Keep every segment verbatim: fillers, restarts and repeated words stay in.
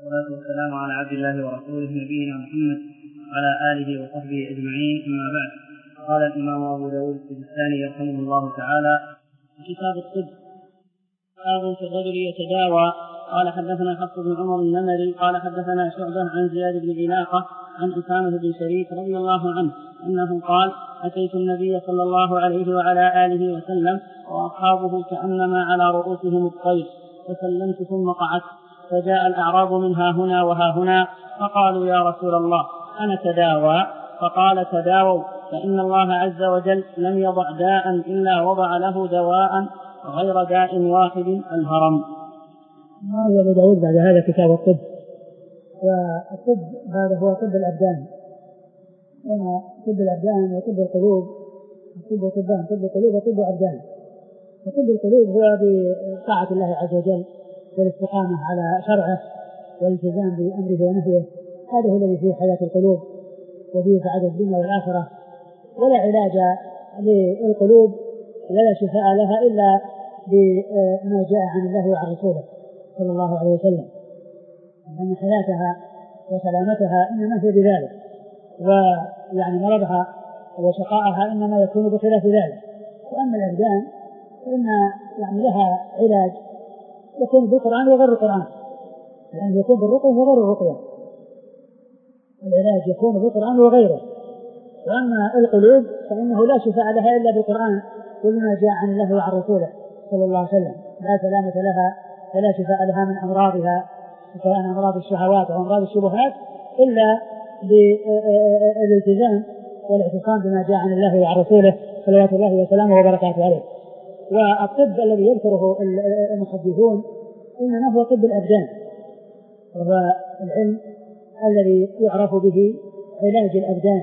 والصلاة والسلام على عبد الله ورسوله نبينا محمد وعلى آله وصحبه أجمعين، أما بعد. قال الإمام أبو داود السجستاني رحمه الله تعالى في كتاب الطب: باب في الرجل يتداوى. قال حدثنا حفص بن عمر النمري قال حدثنا شعبة عن زياد بن علاقة عن أسامة بن شريك رضي الله عنه أنه قال: أتيت النبي صلى الله عليه وعلى آله وسلم وأصحابه كأنما على رؤوسهم الطير، فسلمت ثم قعدت، فجاء الأعراب منها هنا وها هنا، فقالوا: يا رسول الله أنا تداوى؟ فقال: تداووا، فإن الله عز وجل لم يضع داء إلا وضع له دواء غير داء واحد: الهرم. قال أبو داود بعد هذا كتاب الطب. والطب هذا هو طب الأبدان، وطب الأبدان وطب القلوب، طب وطبان، طب القلوب وطب أبدان. وطب القلوب هو بطاعة الله عز وجل والاستقامة على شرعه والالتزام بأمره ونهيه، هذا هو الذي فيه حياة القلوب وفيه سعادة الدنيا والآخرة. ولا علاج للقلوب ولا شفاء لها إلا بما جاء عن الله وعن رسوله صلى الله عليه وسلم، أن حياتها وسلامتها إنما في بذلك، ويعني مرضها وشقائها إنما يكون بخلاف ذلك. وأما الأبدان فإن يعني لها علاج يكون بالقرآن وغير القرآن، يعني يكون بالرقية وغير الرقية، العلاج يكون بالقرآن وغيره. وأما القلوب فإنه لا شفاء لها إلا بالقرآن وبما جاء عن الله وعن رسوله صلى الله عليه وسلم، لا سلامة لها ولا شفاء لها من أمراضها، سواء أمراض الشهوات أو أمراض الشبهات، إلا بالالتزام والاعتصام بما جاء عن الله وعن رسوله صلوات الله وسلامه وبركاته عليه. والطب الذي يذكره المحدثون إنما هو طب الأبدان، وهو العلم الذي يعرف به علاج الأبدان.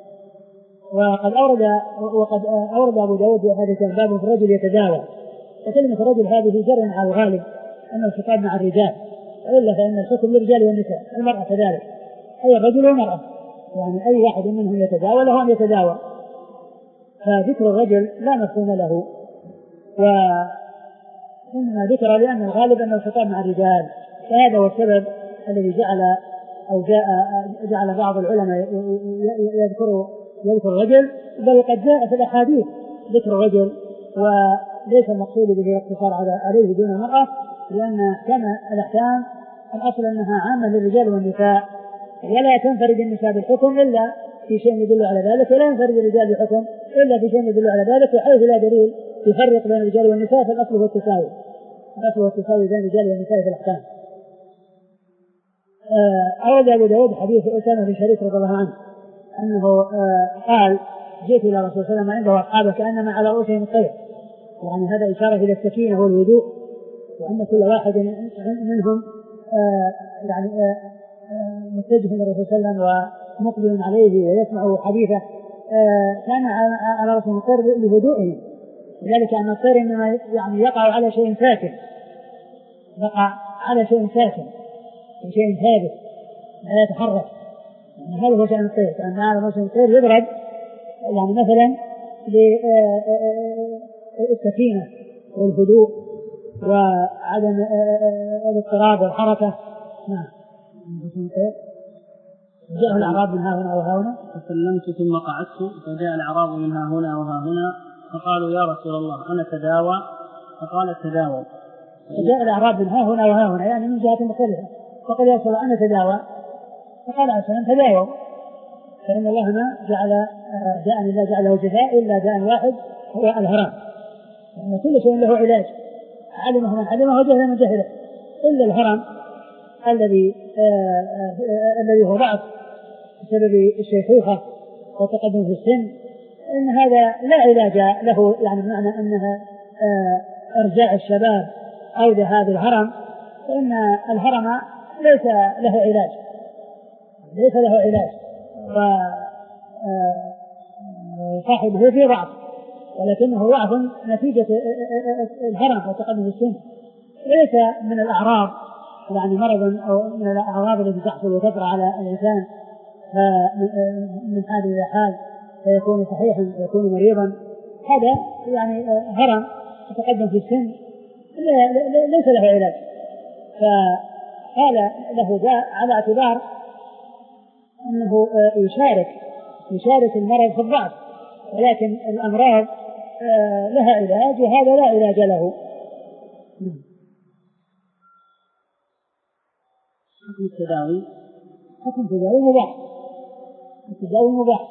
وقد أورد وقد أورد أبو داود هذا باب في الرجل يتداوى. وكلمة الرجل هذه جر على الغالب أنه الخطاب مع الرجال، وإلا فإن الحكم للرجال والنساء، المرأة كذلك، أي الرجل والمرأة، يعني أي واحد منهم يتداوى له أن يتداوى. فذكر الرجل لا مفهوم له، وإنما ذكر لأن الغالب أنه الخطاب مع الرجال. فهذا هو السبب الذي جعل أو جاء جعل بعض العلماء يذكر يذكر الرجل، بل قد جاء في الأحاديث ذكر الرجل، وليس المقصود به الاقتصار عليه دون المرأة، لأن أحكام الأحكام الأصل أنها عامة للرجال والنساء، ولا تنفرد النساء بالحكم إلا في شيء يدل على ذلك، ولا ينفرد الرجال بالحكم إلا في شيء يدل على ذلك، وحيث لا دليل يفرق بين الرجال والنساء فالأصل هو التساوي، الأصل هو التساوي بين الرجال والنساء في الأحكام. أورد أبو داود حديث أسامة بن شريك رضي الله عنه أنه قال: جئت إلى رسول الله صلى الله عليه وسلم عنده وأصحابه كأنما على رؤوسهم الطير، يعني هذا إشارة إلى السكينة والهدوء، وأن كل واحد منهم يعني متجه إلى الرسول صلى الله عليه وسلم ومقبل عليه ويسمع حديثه، كان على رؤوسهم الطير لهدوئهم، وذلك أن الطير إنما يعني يقع على شيء ساكن، يقع على شيء ساكن شيء ثابت لا يتحرك، يعني هذا هو شأن الطير. كأن على رؤوسهم الطير يضرب يعني مثلا للسكينة والهدوء وعدم الاضطراب والحركة. نعم. جاء الأعراب من ها هنا وها هنا، فسلمت ثم قعدت، فجاء الأعراب من ها هنا وها هنا، فقالوا: يا رسول الله أنا تداوى؟ فقال: تداووا. فجاء الأعراب من ها هنا وها هنا، يعني من جهة مختلفة، فقال: يا رسول الله أنا تداوى؟ فقال عليه السلام: تداووا، فإن الله ما جعل داء إلا جعله شفاء إلا داء واحد هو الهرم، لأن كل شيء له علاج، علمه من علمه وجهله من جهله، إلا الهرم الذي الذي هو ضعف بسبب الشيخوخة والتقدم في السن، إن هذا لا علاج له، يعني بمعنى أنها إرجاع الشباب أو ذهاب الهرم، فإن الهرم ليس له علاج، ليس له علاج، وصاحبه في ضعف، ولكنه ضعف نتيجة الهرم والتقدم في السن، ليس من الأعراض، يعني مرض أو من الأعراض التي تحصل وتطرأ على الإنسان من حال إلى حال فيكون صحيحا ويكون مريضا. هذا يعني هرم وتقدم في السن ليس له علاج. قال له داء على اعتبار أنه يشارك يشارك المرض في الضعف، ولكن الأمراض لها علاج وهذا لا علاج له. حكم التداوي حكم التداوي مباح، التداوي مباح.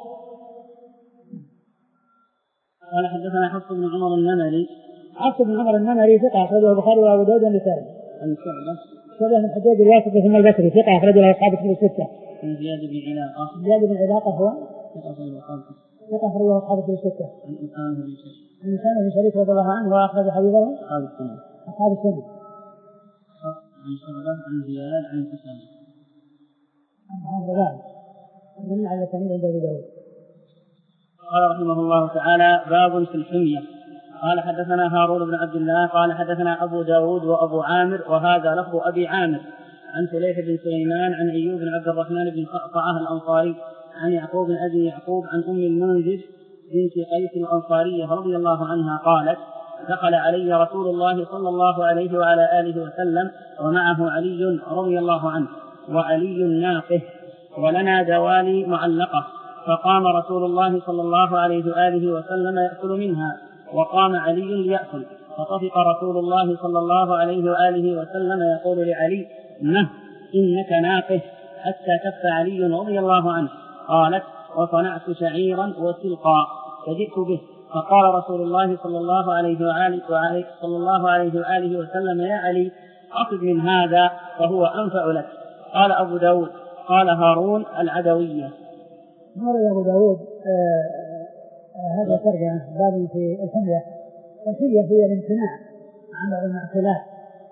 قال حدثنا حفص بن عمر النمري. حفص بن عمر النمري ثقة أخرجه البخاري وأبو داود والنسائي. عن شعبة شعبة بن الحجاج الواسطي ثم البصري ثقة أخرجه أصحاب الكتب الستة. عن زياد بن علاقة. زياد بن علاقة هو ثقة أخرجه أصحاب الكتب الستة. عن أسامة بن شريك. عن أسامة بن شريك رضي الله عنه وأخرج حديثه أصحاب السنة. أصحاب السنة. عن شعبة عن زياد عن أسامة. عن هذا من على سنين عند أبي داود. قال رحمه الله تعالى: باب في الحمية. قال حدثنا هارون بن عبد الله قال حدثنا أبو داود وأبو عامر وهذا لفظ أبي عامر عن سليح بن سليمان عن أيوب بن عبد الرحمن بن قعقاع الأنصاري عن يعقوب بن أبي يعقوب عن أم المنذر بنت قيس الأنصارية رضي الله عنها قالت: دخل علي رسول الله صلى الله عليه وعلى آله وسلم ومعه علي رضي الله عنه وعلي ناقه ولنا دوالي معلقة، فقام رسول الله صلى الله عليه وآله وسلم يأكل منها وقام علي ليأكل، فطفق رسول الله صلى الله عليه وآله وسلم يقول لعلي: نه إنك ناقه، حتى كف علي رضي الله عنه. قالت: وصنعت شعيرا وسلقا فجئت به، فقال رسول الله صلى الله عليه وآله, وآله, صلى الله عليه وآله وسلم: يا علي أخذ من هذا فهو أنفع لك. قال أبو داود: قال هارون: العدوية. مر أبو داود هذا ترجمة باب في الحمية. الحمية هي الامتناع عن بعض المأكولات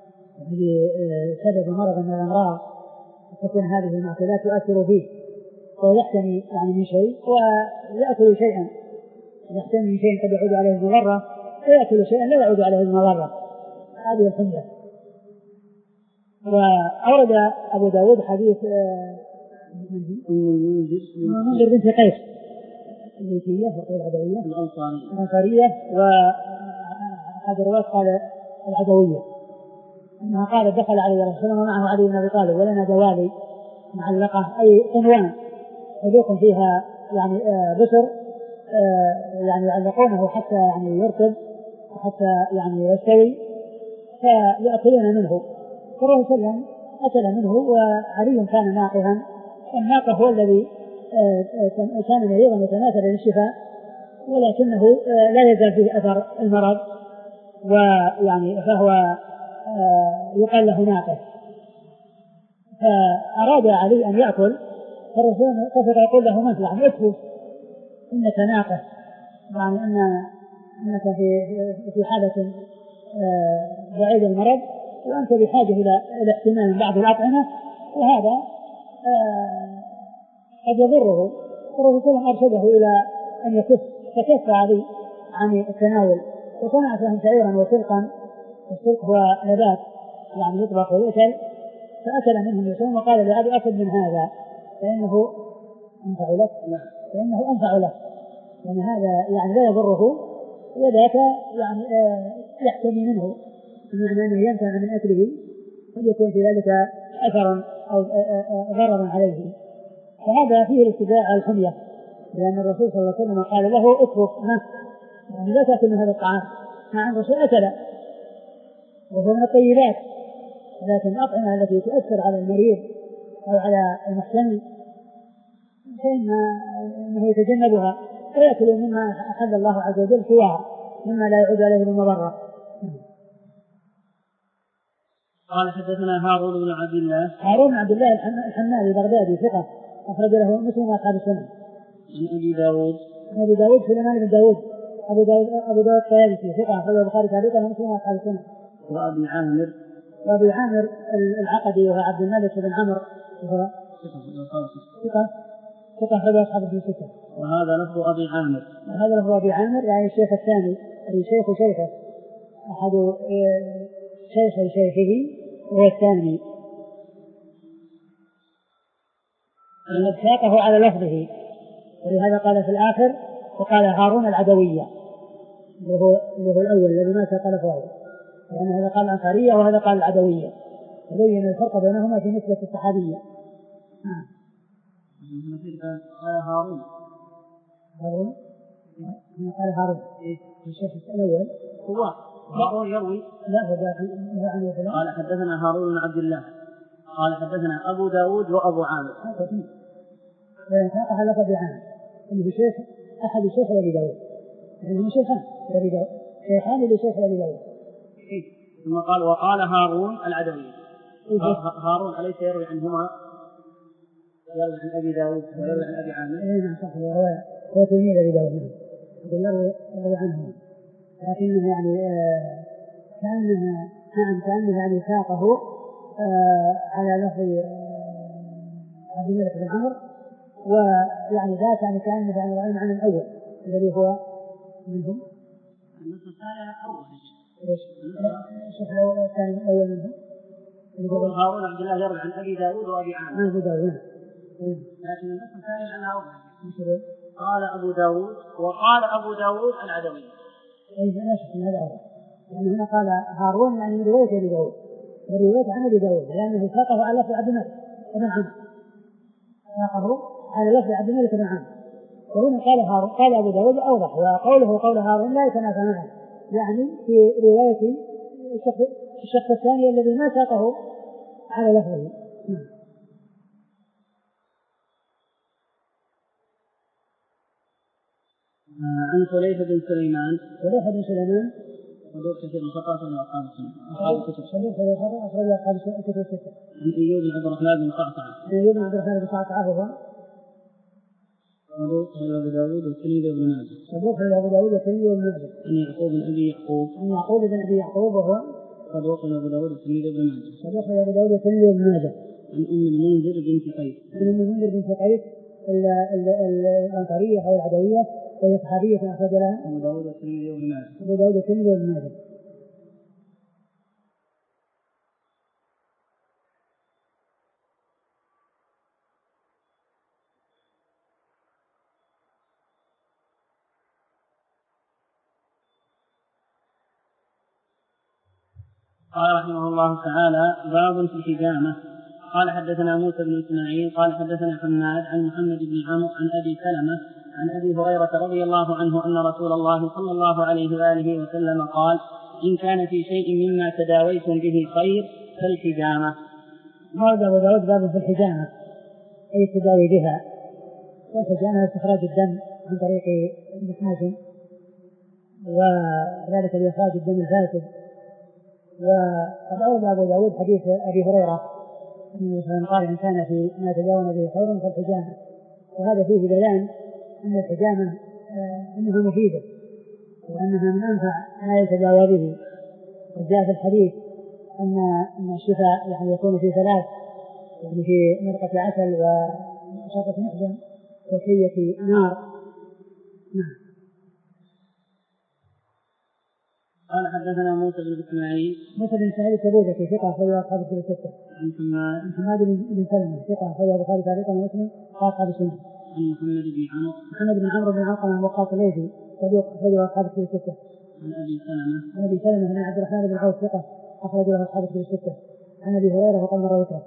بسبب مرض من الأمراض، تكون هذه المأكولات تؤثر فيه ويحتمي يعني من شيء ويأكل شيئا، يحتمي من شيء قد يعود عليه المضرة ويأكل شيئا لا يعود عليه المضرة، هذه الحمية. وأورد أبو داود حديث المنذر بنت قيس الليثية العدوية الأنصارية، وأحد الرواة قال العدوية، أنها قالت: دخل علي رسول الله ومعه علي بن أبي طالب ولنا دوالي معلقة، أي عنوان حلوق فيها يعني بسر يعني يعلقونه حتى يعني يرتب حتى يعني يستوي فيأكلون منه. فالرسول صلى الله عليه وسلم أكل منه وعلي كان ناقها، والناقه هو الذي كان مريضا متماثلا للشفاء ولكنه لا يزال فيه أثر المرض، ويعني فهو يقال له ناقه. فأراد علي أن يأكل، فالرسول طفق يقول له: من يعني اكفوا إنك ناقه، يعني أن أنك في في حالة بعيد المرض وأنت بحاجة إلى الاحتمال بعض الأطعمة، وهذا قد يضره. الرسول صلى الله عليه وسلم أرشده إلى أن يكف، فكف علي عن التناول وصنعت لهم شعيرا وسلقا. السلق هو نبات يعني يطبخ ويؤكل، فأكل منه النساء وقال لأبي: أخذ من هذا فإنه أنفع لك، فإنه أنفع لك، يعني هذا يعني لا يضره وذاك يعني يحتمي منه، بمعنى أنه ينفع من أكله قد يكون في ذلك أثر أو ضرر عليه. فهذا فيه الاستدعاء على الحمية، لأن الرسول صلى الله عليه وسلم قال له: اترك ما يعني لا تأكل من هذا الطعام، مع الرسول أكل وهو من الطيبات، لكن الأطعمة التي تؤثر على المريض أو على المحتمي فإنه يتجنبها ويأكل مما أحل الله عز وجل سواها مما لا يعود عليه بالمضرة. قال حدثنا هارون بن عبد الله هارون بن عبد الله الحمالي البغدادي ثقة أخرج له مسلم وأصحاب السنن. عن أبي داود عن أبي داود سليمان بن داود أبو داود أبو داود الطيالسي ثقة أخرج البخاري تعليقا ومسلم وأصحاب السنن. وأبي عامر وأبي عامر العقدي وهو عبد الملك بن عمرو وهو ثقة ثقة أخرج أصحاب السنن. وهذا لفظ أبي عامر وهذا لفظ أبي عامر يعني الشيخ الثاني، أي شيخ شيخه، أحد شيخ شيخه هو الثاني، أن ساقه على لفظه، ولهذا قال في الآخر وقال هارون العدوية اللي هو اللي هو الأول الذي ما ساق لفظه، لأن هذا قال الأنصارية وهذا قال العدوية. تبين الفرق بينهما في نسبة الصحابية. نعم. قال هارون هارون قال هارون الشيخ الأول هو هارون يروي لا هو عنه فلان قال حدثنا هارون بن عبد الله قال حدثنا أبو داود وأبو عامر فينفاق لفظ عامر اللي في شيخ أحد شيخ أبي داود يعني هم شيخان أبي داود شيخان لشيخ أبي داود. ثم قال وقال هارون العدوي هارون أليس يروي عنهما يروي عن أبي داود ويروي عن أبي عامر؟ إيه نعم صح هو هو تلميذ أبي داود يقول يروي يروي عنهما لكنه يعني آه كأنها نعم كأنه يعني ساقه آه على لفظ آه عبد الملك بن عمرو ويعني ذاك يعني كأنه يعني عن الأول الذي هو منهم النص الثاني أول إيش الشيخ الأول الثاني الأول منهم يقول هارون عبد الله يروي عن أبي داود وأبي عامر. أبي داود لكن النص الثاني عنها أول قال أبو داود وقال أبو داود العدوي. أي لا شك أن هذا أول يعني هنا قال هارون يعني من رواية أبي داود من رواية عن أبي داود لأنه ساقه على لفظ عبد الملك بن عمرو ساقه على لفظ عبد الملك بن عمرو وهنا قال هارون قال أبو داود أوضح وقوله قول هارون لا يتنافى معه يعني في رواية الشخص, الشخص الثاني الذي ما ساقه على لفظه. عن خليفة بن سليمان خليفة بن سليمان صدوق كثير من خطأ من أصحاب السنة أصحاب الكتب صدوق كثير من خطأ أخرج أصحاب الكتب الستة. عن أيوب بن عبد الرحمن بن قعقعة عن أيوب بن عبد الرحمن بن قعقعة هو صدوق أبو داود والترمذي وابن ماجه صدوق أبو داود والترمذي وابن ماجه. عن يعقوب بن أبي يعقوب عن يعقوب بن أبي يعقوب وهو صدوق أبو داود والترمذي وابن ماجه صدوق أبو داود والترمذي وابن ماجه. عن أم المنذر بنت قيس عن أم المنذر بنت قيس الأنصارية أو العدوية وهي صحابية أخرج لها أبو داود والترمذي وابن ماجه أبو داود والترمذي وابن ماجه. قال رحمه الله تعالى باب في الحجامة. قال حدثنا موسى بن إسماعيل قال حدثنا حماد عن محمد بن عمرو عن أبي سلمة عن أبي هريرة رضي الله عنه أن رسول الله صلى الله عليه وآله وسلم قال إن كان في شيء مما تداويتم به خير فالحجامة. هذا أبو داود باب في الحجامة أي التداوي بها والحجامة استخراج الدم عن طريق المحاجم وذلك لإخراج الدم الفاسد. وقد أورد أبو داود حديث أبي هريرة أنه قال إن كان في ما تداوون به خير فالحجامة وهذا فيه بيان أن الحجامة أنها مفيدة وأنها من أنفع ما يتداوى به. وجاء في الحديث أن الشفاء يعني يكون في ثلاث يعني في مرقة عسل وشطة محجم وكية نار. نعم. قال حدثنا موسى بن إسماعيل موسى بن إسماعيل التبوذكي ثقة أخرج أصحاب الكتب الستة. عن حماد عن حماد بن سلمة ثقة أخرج البخاري تعليقا ومسلم وأصحاب السنة. عن محمد بن عمرو محمد بن عمرو بن علقمة وقاص الليثي صدوق أخرج أصحاب الكتب الستة. عن أبي سلمة عن أبي سلمة بن عبد الرحمن بن عوف ثقة أخرج له أصحاب الكتب الستة. عن أبي هريرة وقال مرة ذكره.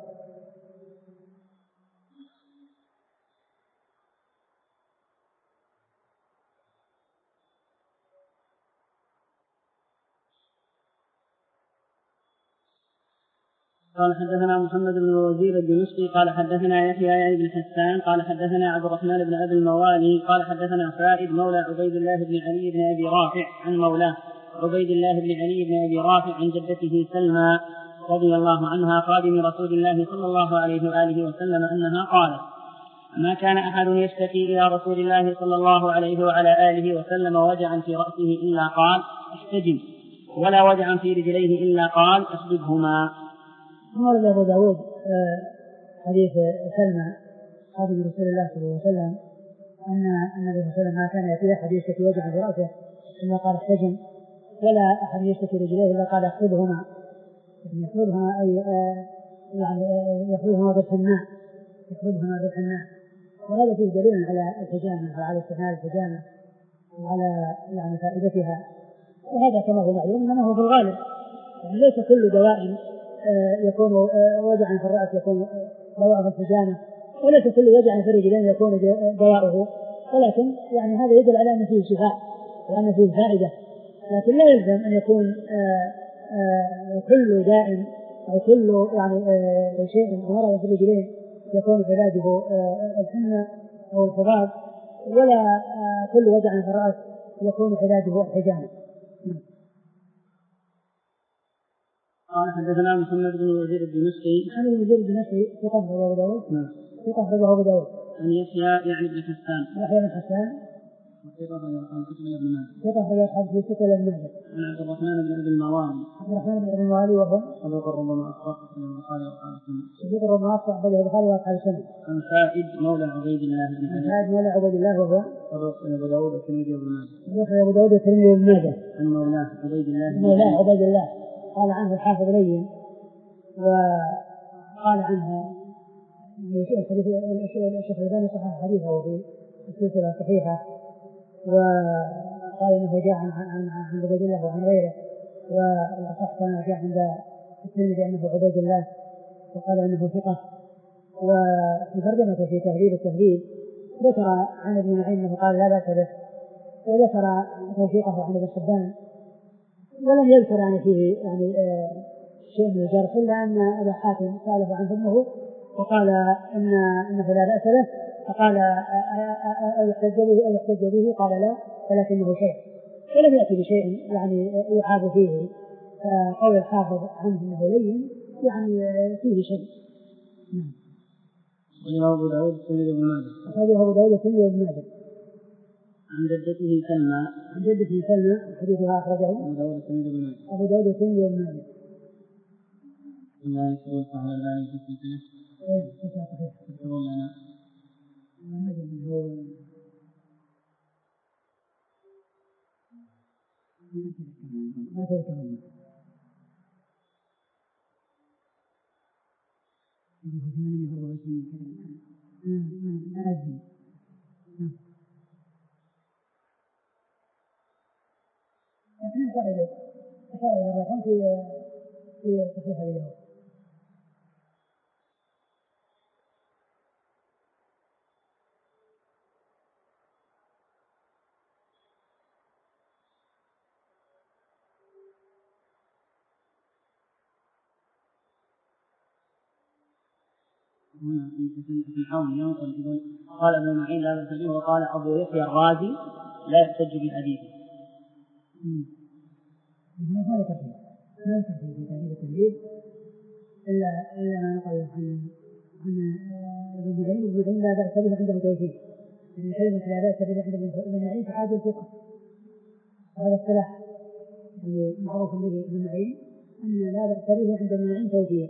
قال حدثنا محمد بن الوزير الدمشقي قال حدثنا يحيى بن حسان قال حدثنا عبد الرحمن بن أبي الموالي قال حدثنا فائد مولى عبيد الله بن علي بن أبي رافع عن مولاه عبيد الله بن علي بن أبي رافع عن جدته سلمى رضي الله عنها خادم رسول الله صلى الله عليه وآله وسلم أنها قالت ما كان أحد يشتكي إلى رسول الله صلى الله عليه وعلى آله وسلم وجعا في رأسه إلا قال احتجم ولا وجعا في رجليه إلا قال اشددهما. ثم ورد أبو داود حديث سلمى خادم رسول الله صلى الله عليه وسلم أن النبي صلى الله عليه وسلم ما كان يأتي أحد يشتكي وجعا في رأسه إلا قال احتجم ولا أحد يشتكي رجليه إلا قال اخفضهما يعني يخفضهما أي يعني يخفضهما بالحناء يخفضهما بالحناء. وهذا فيه دليل على الحجامة وعلى استعمال الحجامة وعلى يعني فائدتها. وهذا كما هو معلوم إنما هو في الغالب يعني ليس كل دواء يكون وجعا في الرأس يكون دواء في الحجامة، وليس كل وجع في الرجلين يكون دواءه، ولكن يعني هذا يدل على أن فيه شفاء وأن فيه فائدة، لكن لا يلزم أن يكون آآ آآ كل داء أو كل يعني شيء مرض في الرجلين يكون علاجه الحمى أو الحباب، ولا كل وجع في الرأس يكون علاجه الحجامة. قال حدثنا محمد بن وزير الدمشقي. محمد بن وزير الدمشقي ثقة أخرجه أبو داود. نعم. ثقة أخرجه أبو داود. عن يحيى يعني بن حسان. يحيى بن حسان. ثقة أخرجه أصحاب الكتب إلا ابن ماجه. ثقة أخرجه أصحاب الكتب إلا ابن ماجه. عن عبد الرحمن بن أبي الموالي. عبد الرحمن بن أبي الموالي وهو صدوق ربما أخطأ أخرجه البخاري وأصحاب السنة. صدوق ربما أخطأ أخرجه البخاري وأصحاب السنة. عن سائد مولى عبيد الله بن عن سائد مولى عبيد الله وهو صدوق أبو داود والترمذي وابن ماجه. صدوق أبو داود والترمذي وابن ماجه. عن مولاه عبيد الله. مولاه عبيد الله قال عنه الحافظ لين، وقال عنه الشيخ الألباني صحح حديثه في السلسلة الصحيحة، وقال انه جاء عن عن عن عبيد الله وعن غيره، والاصح كما جاء عند الترمذي انه عبيد الله، وقال انه ثقة. وفي ترجمته في تهذيب التهذيب ذكر عن ابن معين انه قال لا بأس به، وذكر توثيقه عن ابن حبان، ولم يذكر يعني فيه يعني آه شيء من الجرح، إلا أن أبا حاتم سأله عنه ابنه وقال إن إنه لا بأس به، فقال أيحتج به أيحتج به؟ قال لا، ولكنه شيء، ولم يأتي بشيء يعني يعاب فيه. فقول الحافظ عنه إنه لين يعني فيه شيء. أخرجه أبو داود والترمذي وابن ماجه. أخرجه أبو داود والترمذي وابن ماجه. عن جدته سلمى. عن جدته سلمى حديثها أخرجه أبو داود والترمذي وابن ماجه. أبو داود والترمذي وابن ماجه. الله يسوي صحيح الألباني في السلسلة. إيه صحيح صحيح. تذكرون لنا. ما أدري من هو. ما تذكر منه. اللي هو ثمانية وأربعة وعشرين كلام. ما ما أدري. لكن أشار إليه أشار إلى الرقم في في صحيح أبي داود. هنا في الحول ينقل قال ابن معين لا بأس به، وقال أبو يحيى الرازي لا يحتج بحديثه. ما ذكر فيه ما ذكر فيه في تهذيب التهذيب إلا إلا ما نقل عن عن ابن معين. ابن معين لا بأس به عنده توثيق، يعني كلمة لا بأس به عند ابن معين تعادل ثقة، وهذا اصطلاح يعني معروف به ابن معين أن لا بأس به عند ابن معين توثيق.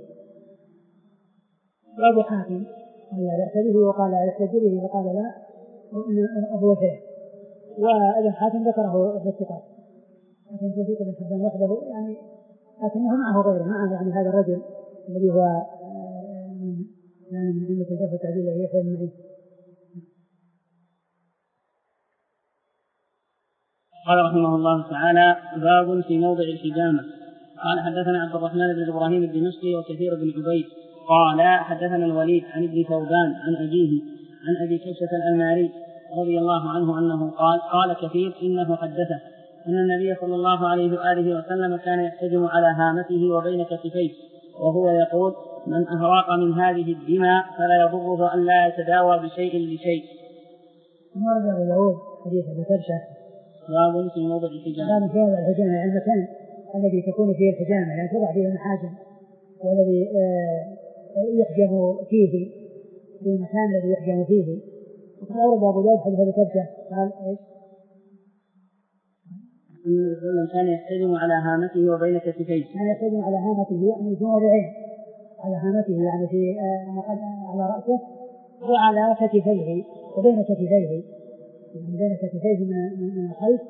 وأبو حاتم قال لا بأس به وقال لا يحتج به وقال لا هو شيء، وابن حاتم ذكره في الثقات، لكن توثيق ابن حبان وحده يعني لكنه معه غيره، معه يعني هذا الرجل الذي هو من يعني من علم الجرح والتعديل الذي يحيى بن معين. قال رحمه الله تعالى: باب في موضع الحجامة. قال حدثنا عبد الرحمن بن ابراهيم الدمشقي وكثير بن عبيد قال حدثنا الوليد عن ابن ثوبان عن أبيه عن أبي كبشة الأنماري رضي الله عنه أنه قال قال كثير إنه حدثه أن النبي صلى الله عليه وآله وسلم كان يحتجم على هامته وبين كتفيه وهو يقول: من أهراق من هذه الدماء فلا يضره أن لا يتداوى بشيء لشيء. ورد أبو داود حديث أبي كبشة باب في موضع الحجامة. باب في موضع الحجامة يعني المكان الذي تكون فيه الحجامة، يعني توضع فيه المحاجم والذي يحجم فيه، في المكان الذي يحجم فيه. وقد أورد أبو داود حديث أبي كبشة قال إيش؟ أن النبي صلى الله عليه وسلم كان يحتجم على هامته وبين كتفيه. كان يحتجم على هامته يعني في موضعين، على هامته يعني في على رأسه وعلى كتفيه وبين كتفيه، يعني بين كتفيه من الخلف،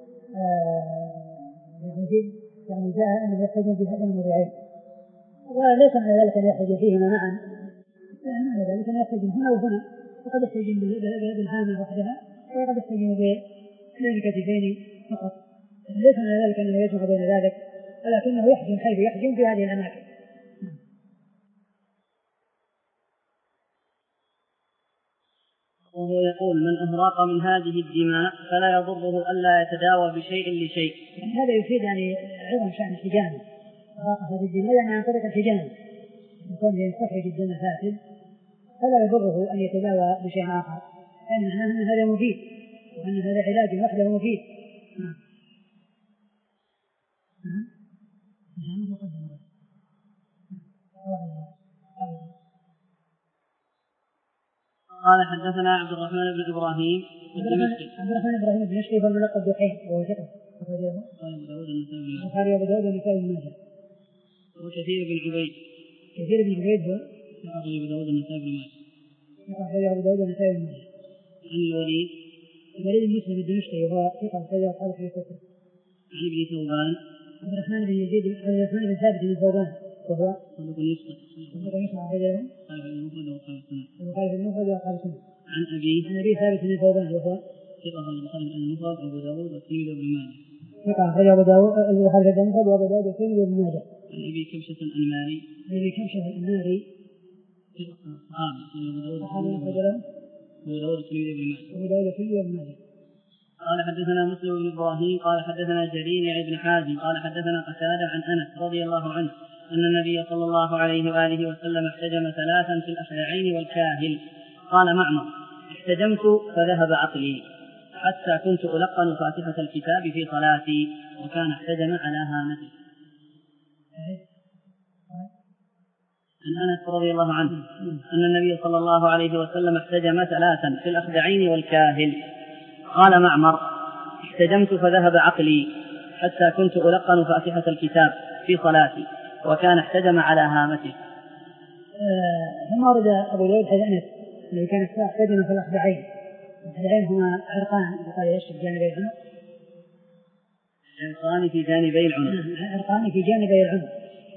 يعني يعني جاء أنه يحتجم في هذين الموضعين، وليس معنى ذلك أن يحتجم فيهما معا، معنى ذلك أن يحتجم هنا وهنا، وقد يحتجم بالهامة وحدها وقد يحتجم بين الكتفين فقط، ليس معنى ذلك أنه يجمع بين ذلك، ولكنه يحجم حيث يحجم في هذه الأماكن، وهو يقول من أهراق من هذه الدماء فلا يضره ألا يتداوى بشيء لشيء. يعني هذا يفيد يعني عظم شأن الحجامة، إهراق هذه الدماء يعني عن طريق الحجامة، يكون يستخرج الدم الفاسد فلا يضره أن يتداوى بشيء آخر، يعني معناه أن هذا مفيد وأن هذا علاج وحده مفيد. نعم. قال حدثنا عبد الرحمن بن إبراهيم عبد الرحمن بن إبراهيم الدمشقي فالملقب دحيم وهو ثقة البخاري وأبو داود والنسائي بن ماجه. وكثير بن عبيد كثير بن عبيد هو أخرج أبو داود والنسائي بن ماجه. أخرج أبو داود والنسائي بن ماجه. عن الوليد الوليد المسلم الدمشقي وهو ثقة أخرج أصحابه في الستة. عن ابن ثوبان عبد الرحمن بن يزيد عبد الرحمن بن ثابت بن ثوبان وهو صدوق يسقط صدوق يسقط أخرجه البخاري في المفرد وأصحاب السنة. عن أبي عن أبي ثابت بن ثوبان وهو ثقة أخرج البخاري في المفرد أبو داود والترمذي وابن ماجه. ثقة أخرج أبو داود البخاري في المفرد وأبو داود والترمذي وابن ماجه. عن أبي كبشة الأنماري أبي كبشة الأنماري صحابي أبو داود صحابي أخرج له أبو داود والترمذي وابن ماجه. أبو داود والترمذي وابن ماجه. قال حدثنا مسلم بن إبراهيم قال حدثنا جرير بن حازم قال حدثنا قتادة عن أنس رضي الله عنه أن النبي صلى الله عليه وآله وسلم احتجم ثلاثا في الأخذعين والكاهل. قال معمر احتجمت فذهب عقلي حتى كنت ألقن فاتحة الكتاب في صلاتي وكان احتجم على هامته. عن أنس رضي الله عنه أن النبي صلى الله عليه وسلم احتجم ثلاثا في الأخذعين والكاهل. قال معمر احتجمت فذهب عقلي حتى كنت ألقن فاتحة الكتاب في صلاتي وكان احتجم على هامته. ثم ورد أبو داود حديث أنس الذي كان احتجم في الأخذعين. الأخذعين هما عرقان يقال ايش في جانبي العنق؟ عرقان في جانبي العنق. عرقان في جانبي العنق.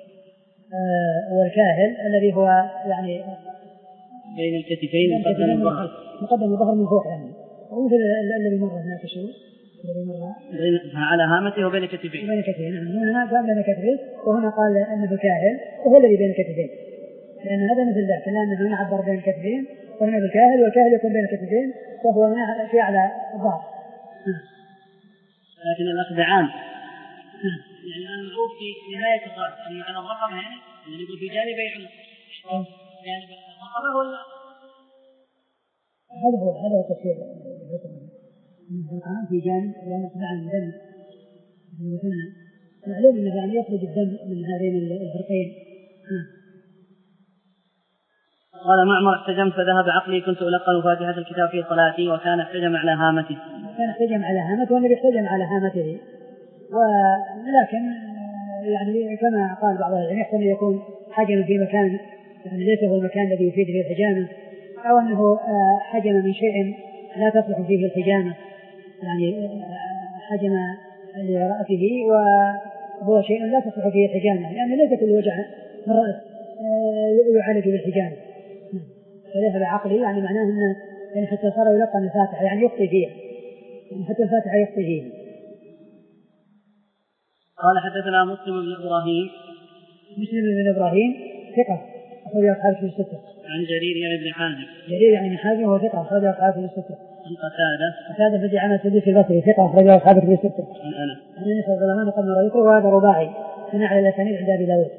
والكاهل الذي هو يعني بين الكتفين مقدم الظهر مقدم الظهر من فوق يعني، ومثل الذي مر هناك شو الذي مر على هامته وبين كتفيه. بين كتفيه نعم. هنا قال بين كتفيه وهنا قال انه كاهل وهو الذي بين كتفيه، لان هذا مثل ذاك لانه هنا عبر بين كتفين وهنا بالكاهل والكاهل يكون بين كتفين وهو في اعلى الظهر. لكن الاخذعان يعني انا معروف في نهايه الظهر ان على الرقبه يعني اللي يقول في جانبي عنق جانب الرقبه ولا هذا هو هذا هو التفسير الآن في جانب لأن أخذعان الدم المثنى معلوم أنه يعني يخرج الدم من هذين الفرقين. قال معمر احتجمت فذهب عقلي كنت ألقن فاتحة الكتاب في صلاتي وكان احتجم على هامته. كان احتجم على هامته والنبي احتجم على هامته، ولكن يعني كما قال بعض العلماء يحتمل يكون حجم في مكان يعني ليس هو المكان الذي يفيد فيه الحجامة، أو أنه حجم من شيء لا تصلح فيه الحجامة، يعني حجم لرأسه وهو شيء لا تصلح فيه الحجامة، لأن ليس كل وجع في الرأس يعالج بالحجامة. فذهب عقلي يعني معناه أنه يعني حتى صار يلقن الفاتحة يعني يخطي فيها، يعني حتى الفاتحة يخطي فيها. قال حدثنا مسلم بن إبراهيم مسلم بن إبراهيم ثقة أخرج أصحابه في الستة. عن جرير يعني ابن حازم جرير يعني ابن حازم وهو ثقة أخرج أصحابه في الستة. عن قتادة قتادة بن دعامة السدوسي البصري ثقة أخرج أصحابه في الستة. عن أنس عن أنس رضي الله عنه قد مر ذكره وهذا رباعي من أعلى الأسانيد عند أبي داود.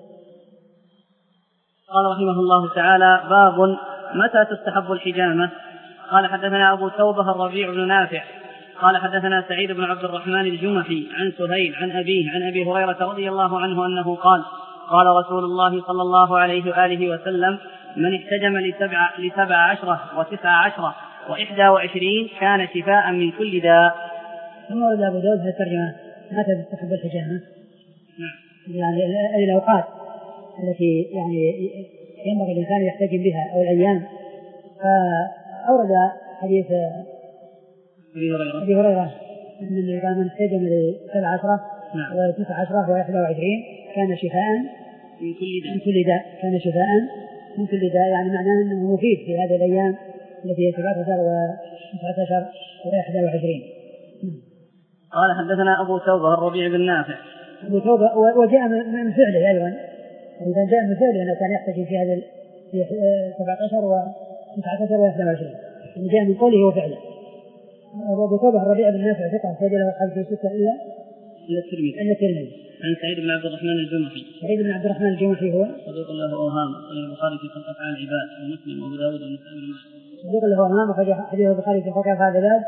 قال رحمه الله تعالى باب متى تستحب الحجامة. قال حدثنا أبو توبة الربيع بن نافع قال حدثنا سعيد بن عبد الرحمن الجمحي عن سهيل عن أبيه عن أبي هريرة رضي الله عنه أنه قال قال رسول الله صلى الله عليه وآله وسلم من احتجم لسبع, لسبع عشرة وتسع عشرة وإحدى وعشرين كان شفاء من كل داء. ثم ورد أبو داود هذه الترجمة متى تستحب الحجامة. نعم. يعني الأوقات التي يعني ينبغي الإنسان يحتجم بها أو الأيام. فأورد حديث أبي هريرة أن من احتجم لسبع عشرة وتسع عشرة وإحدى وعشرين كان شفاء من كل داء. من كل داء كان شفاء من كل داء، يعني معناه أنه مفيد في هذه الأيام التي هي سبعة عشر وتسعة عشر وإحدى وعشرين. قال حدثنا أبو توبة الربيع بن نافع أبو توبة وجاء من فعله أيضا، إذا جاء من فعله أنه كان يحتجم في هذه سبعة عشر وتسعة عشر وإحدى وعشرين يعني جاء من قوله وفعله. وأبو طبع الربيع بن نافع ثقة أخرج له أصحاب الكتب الستة إلا إلا الترمذي. إلا الترمذي. عن سعيد بن عبد الرحمن الجمحي. سعيد بن عبد الرحمن الجمحي هو صدوق له أوهام، أخرجه البخاري في خلق أفعال العباد ومسلم وأبو داود والنسائي بن ماجه. صدوق له أوهام، أخرج حديث البخاري في خلق أفعال العباد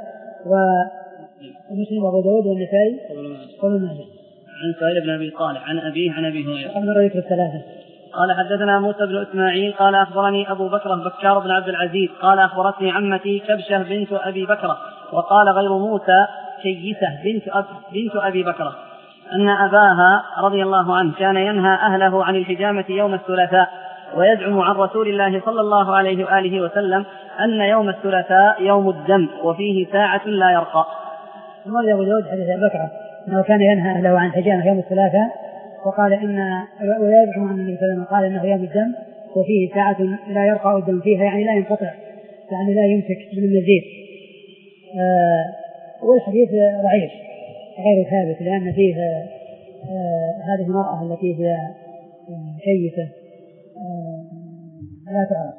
ومسلم وأبو داود والنسائي وابن ماجه. عن سعيد بن أبي صالح عن أبيه عن أبي هريرة. عن ذكر الثلاثة. قال حدثنا موسى بن إسماعيل قال أخبرني أبو بكر بكار بن عبد العزيز قال أخبرتني عمتي كبشة بنت أبي بكر، وقال غير موسى كيسة بنت, أب بنت أبي بكر، أن أباها رضي الله عنه كان ينهى أهله عن الحجامة يوم الثلاثاء، ويزعم عن رسول الله صلى الله عليه وآله وسلم أن يوم الثلاثاء يوم الدم وفيه ساعة لا يرقى. ثم أبو داود حديث أبي بكر أنه كان ينهى أهله عن الحجامة يوم الثلاثاء، وقال إن ويزعم عن النبي صلى الله عليه وسلم قال إنه يوم الدم وفيه ساعة لا يرقى الدم فيها، يعني لا ينقطع، يعني لا يمسك من النزيف. آه والحديث ضعيف غير ثابت، لأن فيه آه هذه المرأة التي هي كيفة آه لا تعرف.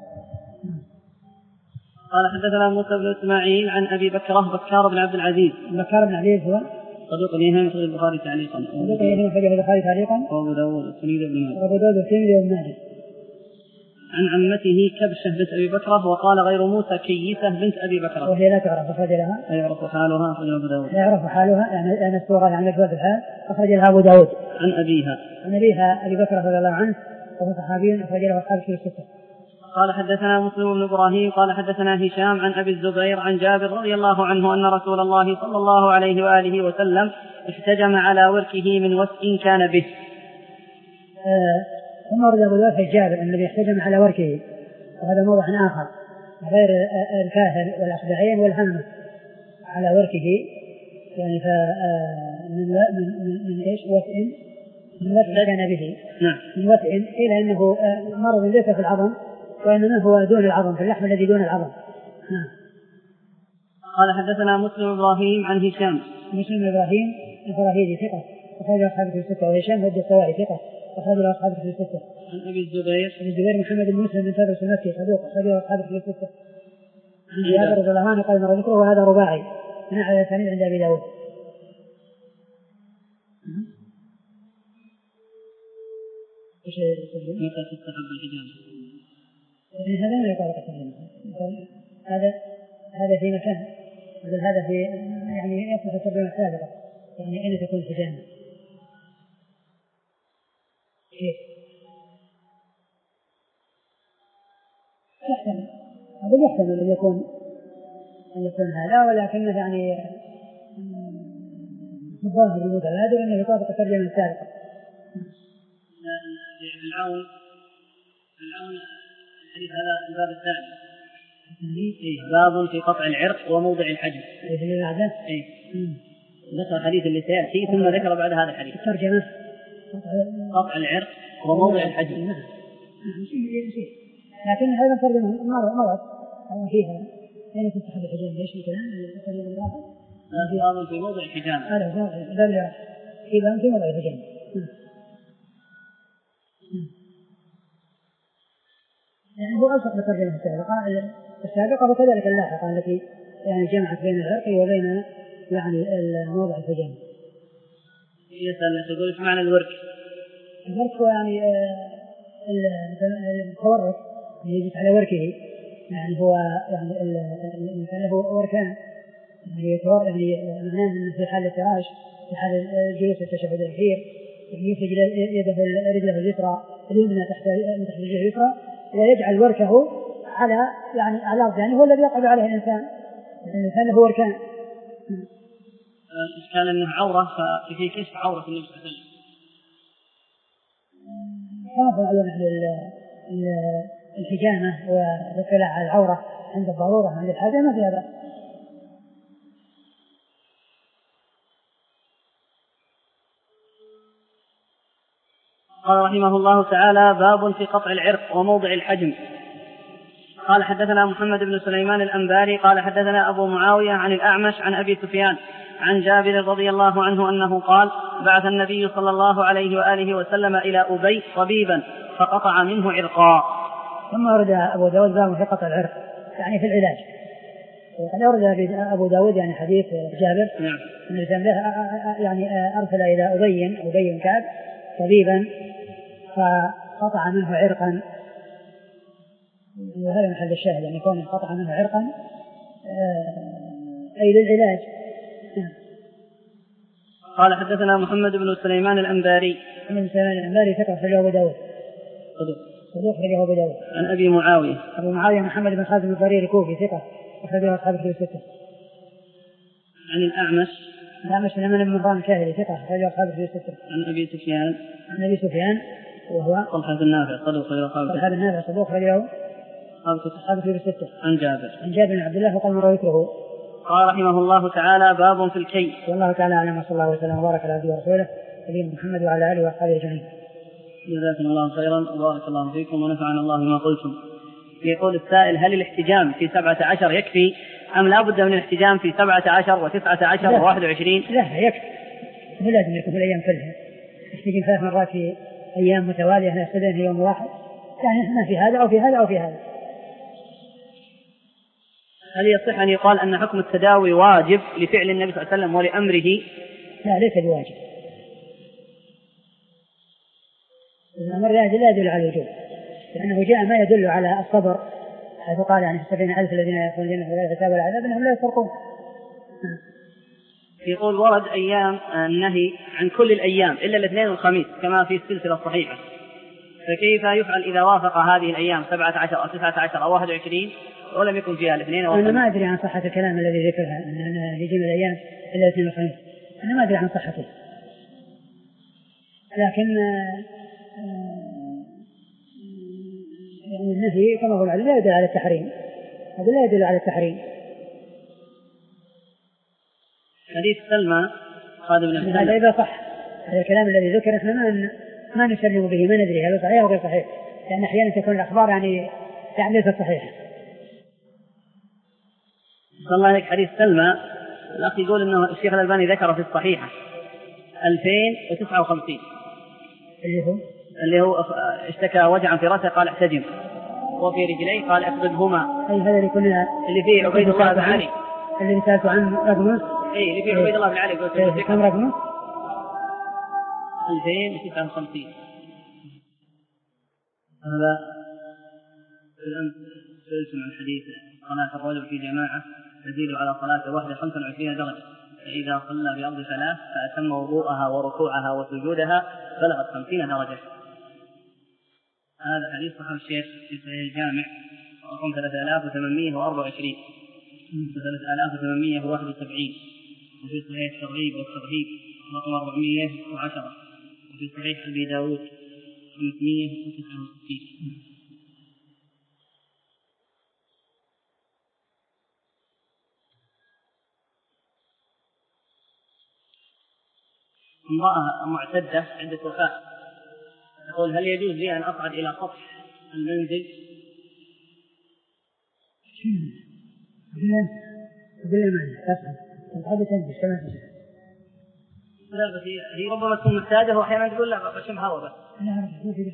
قال حدثنا موسى بن إسماعيل عن أبي بكر بكار بن عبد العزيز. بكار بن عزيز هو صدوق يهم في البخاري تعليقا. صدوق يهم في البخاري تعليقا. وأبو داود والترمذي وابن ماجه. وأبو داود والترمذي وابن ماجه. عن عمته كبشة بنت أبي بكر، وقال غير موسى كيسة بنت أبي بكر، وهي لا تعرف أخرج لها. لا يعرف حالها أخرج أبو داود. لا يعرف حالها يعني الصورة يعني مجرد الحال أخرج لها أبو داود. عن أبيها. عن أبيها أبي بكر رضي الله عنه وهو صحابي أخرج له أصحاب الكتب الستة. قال حدثنا مسلم بن إبراهيم قال حدثنا هشام عن أبي الزبير عن جابر رضي الله عنه أن رسول الله صلى الله عليه وآله وسلم احتجم على وركه من وسء كان به. ثم ورد أبو داود في جابر الذي احتجم على وركه، وهذا موضع آخر غير الكاهل والأصبعين والهمة على وركه، يعني من من من ايش وسء من وسء كان به. نعم. من وسء إلى أنه مرض ليس في العظم وإنما هو دون العظم، في اللحم الذي دون العظم. نعم. قال حدثنا مسلم إبراهيم عن هشام. مسلم إبراهيم الفراهيدي ثقة أخرج أصحاب الكتب الستة، وهشام هو السوائي ثقة أخرج أصحاب الكتب الستة. عن أبي الزبير. أبي الزبير محمد بن مسلم بن تدرس المكي صدوق أخرج أصحاب الكتب الستة. عن جابر رضي الله عنه قال مرة ذكره وهذا رباعي من على الأسانيد عند أبي داود. إيش متى تستحب الحجامة؟ هذا ما يقال كثيرا، هذا هذا في مكان، هذا في يعني يصلح الترجمة السابقة، يعني أين تكون الحجامة؟ كيف؟ يحتمل، أقول يحتمل أن يكون أن يكون هذا، ولكنه يعني الظاهر المتبادر أنه يطابق الترجمة السابقة. العون العون الحديث هذا الباب الثاني. إيه باب في قطع العرق وموضع الحجم. إيه اللي بعده؟ إيه. ذكر الحديث اللي سيأتي ثم ذكر بعد هذا الحديث. الترجمة قطع العرق وموضع الحجم. لكن هذا الترجمة مرض فيها أين تستحب الحجام؟ ليش الكلام الترجمة الآخر؟ باب في موضع الحجام. هذا باب العرق. إذا في موضع الحجام. يعني هو ألصق بالترجمة السابقة السابقة وكذلك اللاحقة التي يعني جمعت بين العرق وبين يعني موضع الحجام. يسأل تقول إيش معنى الورك؟ الورك هو يعني التورك يجلس على وركه، يعني هو يعني الإنسان له وركان، يعني يتورك يعني معناه أنه في حال الفراش في حال الجلوس التشهد الأخير يخرج يده رجله اليسرى اليمنى تحت تحت رجله اليسرى ويجعل وركه على يعني على الأرض، يعني هو الذي يقعد عليه الإنسان. الإنسان له وركان. كان أنه عورة ففي كشف عورة النبي صلى الله عليه وسلم. كما فعلون أهل الحجامة والاطلاع على العورة عند الضرورة عند الحاجة ما في هذا. قال رحمه الله تعالى باب في قطع العرق وموضع الحجم. قال حدثنا محمد بن سليمان الأنباري قال حدثنا أبو معاوية عن الأعمش عن أبي سفيان عن جابر رضي الله عنه أنه قال بعث النبي صلى الله عليه وآله وسلم إلى أبي طبيبا فقطع منه عرقا. ثم ورد أبو داود باب في قطع العرق يعني في العلاج، قد أورد أبو داود يعني حديث جابر نعم. يعني أرسل إلى أبي أبي كعب طبيبا فقطع منه عرقا، وهذا محل الشاهد يعني كونه قطع منه عرقا أي للعلاج. قال حدثنا محمد بن سليمان الأنباري. محمد بن سليمان الأنباري ثقة أخرجه أبو داود. صدوق أخرجه أبو داود. عن أبي معاوية. أبو معاوية محمد بن خالد بن الضرير الكوفي ثقة أخرجه أصحاب الكتب الستة. عن الأعمش. الأعمش سليمان بن مهران الكاهلي ثقة أخرجه أصحاب الكتب الستة. عن أبي سفيان. عن أبي سفيان وهو طلحة بن نافع صدوق أخرجه أصحاب الكتب. طلحة بن نافع صدوق أخرجه أصحاب الكتب الستة. عن جابر. عن جابر بن عبد الله وقال مر ذكره. قال رحمه الله تعالى باب في الكي. والله تعالى أعلم وصلى الله وسلم وبارك على عبده ورسوله نبينا محمد وعلى آله وأصحابه أجمعين. جزاكم الله خيرا وبارك الله فيكم ونفعنا الله بما قلتم. يقول السائل: هل الاحتجام في سبعة عشر يكفي أم لا بد من الاحتجام في سبعة عشر وتسعة عشر وواحد وعشرين؟ لا يكفي، مو لازم يكون في الأيام كلها. يحتجم ثلاث مرات في أيام متوالية لا يستدين في يوم واحد، يعني احنا في هذا أو في هذا أو في هذا. هل يصح أن يقال أن حكم التداوي واجب لفعل النبي صلى الله عليه وسلم ولأمره؟ لا ليس بواجب. الأمر لا يدل على الوجوب، لأنه جاء ما يدل على الصبر، حيث قال عن السبعين ألف الذين يدخلون الجنة بغير حساب ولا عذاب أنهم لا يسرقون. يقول: ورد أيام النهي عن كل الأيام إلا الاثنين والخميس كما في السلسلة الصحيحة، فكيف يفعل إذا وافق هذه الأيام سبعة عشر أو تسعة عشر أو واحد وعشرين ولم يكن فيها الاثنين والخميس؟ أنا ما أدري عن صحة الكلام الذي ذكرها أن يجي من الأيام إلا الاثنين والخميس، أنا ما أدري عن صحته، لكن يعني النهي كما هو لا يدل على التحريم، هذا لا يدل على التحريم. حديث سلمى خادم النبي هذا إذا صح، هذا الكلام الذي ذكر احنا ما ما نسلم به، ما ندري هل صحيح أو غير صحيح، لأن أحيانا تكون الأخبار يعني يعني ليست صحيحة. صلى الله عليك. حديث سلمى الأخ يقول إنه الشيخ الألباني ذكر في الصحيحة ألفين وتسعة وخمسين اللي هو اللي هو اشتكى وجعا في رأسه قال احتجم، وفي رجليه قال اقبضهما. أي هذا اللي كنا اللي فيه عبيد الله بن علي اللي سألت عن رقمه. اي اللي فيه عبيد الله بن علي قلت له كم رقمه؟ ألفين وتسعة وخمسين. هذا الأمس سئلتم عن حديث صلاة الرجل في جماعة تزيد على صلاة واحدة خمسة وعشرين درجة، فإذا صلى بأرض ثلاث فأتم وضوءها وركوعها وسجودها بلغت خمسين درجة. هذا حديث صحيح الشيخ في صحيح الجامع رقم ثلاثة آلاف وثمانمائة وأربعة وعشرين ثلاثة آلاف وثمانمائة وواحد وسبعين، وفي صحيح الترغيب والترهيب رقم أربعمائة وعشرة، وفي صحيح أبي داود خمسمائة وتسعة وستين. امرأة معتدة عند الوفاة تقول: هل يجوز لي أن أصعد إلى سطح المنزل؟ قبل ما تصعد تصعد تنزل كما تشاء. لا بس هي ربما تكون محتاجة وأحيانا تقول لا بشم هوا بس. لا ما في.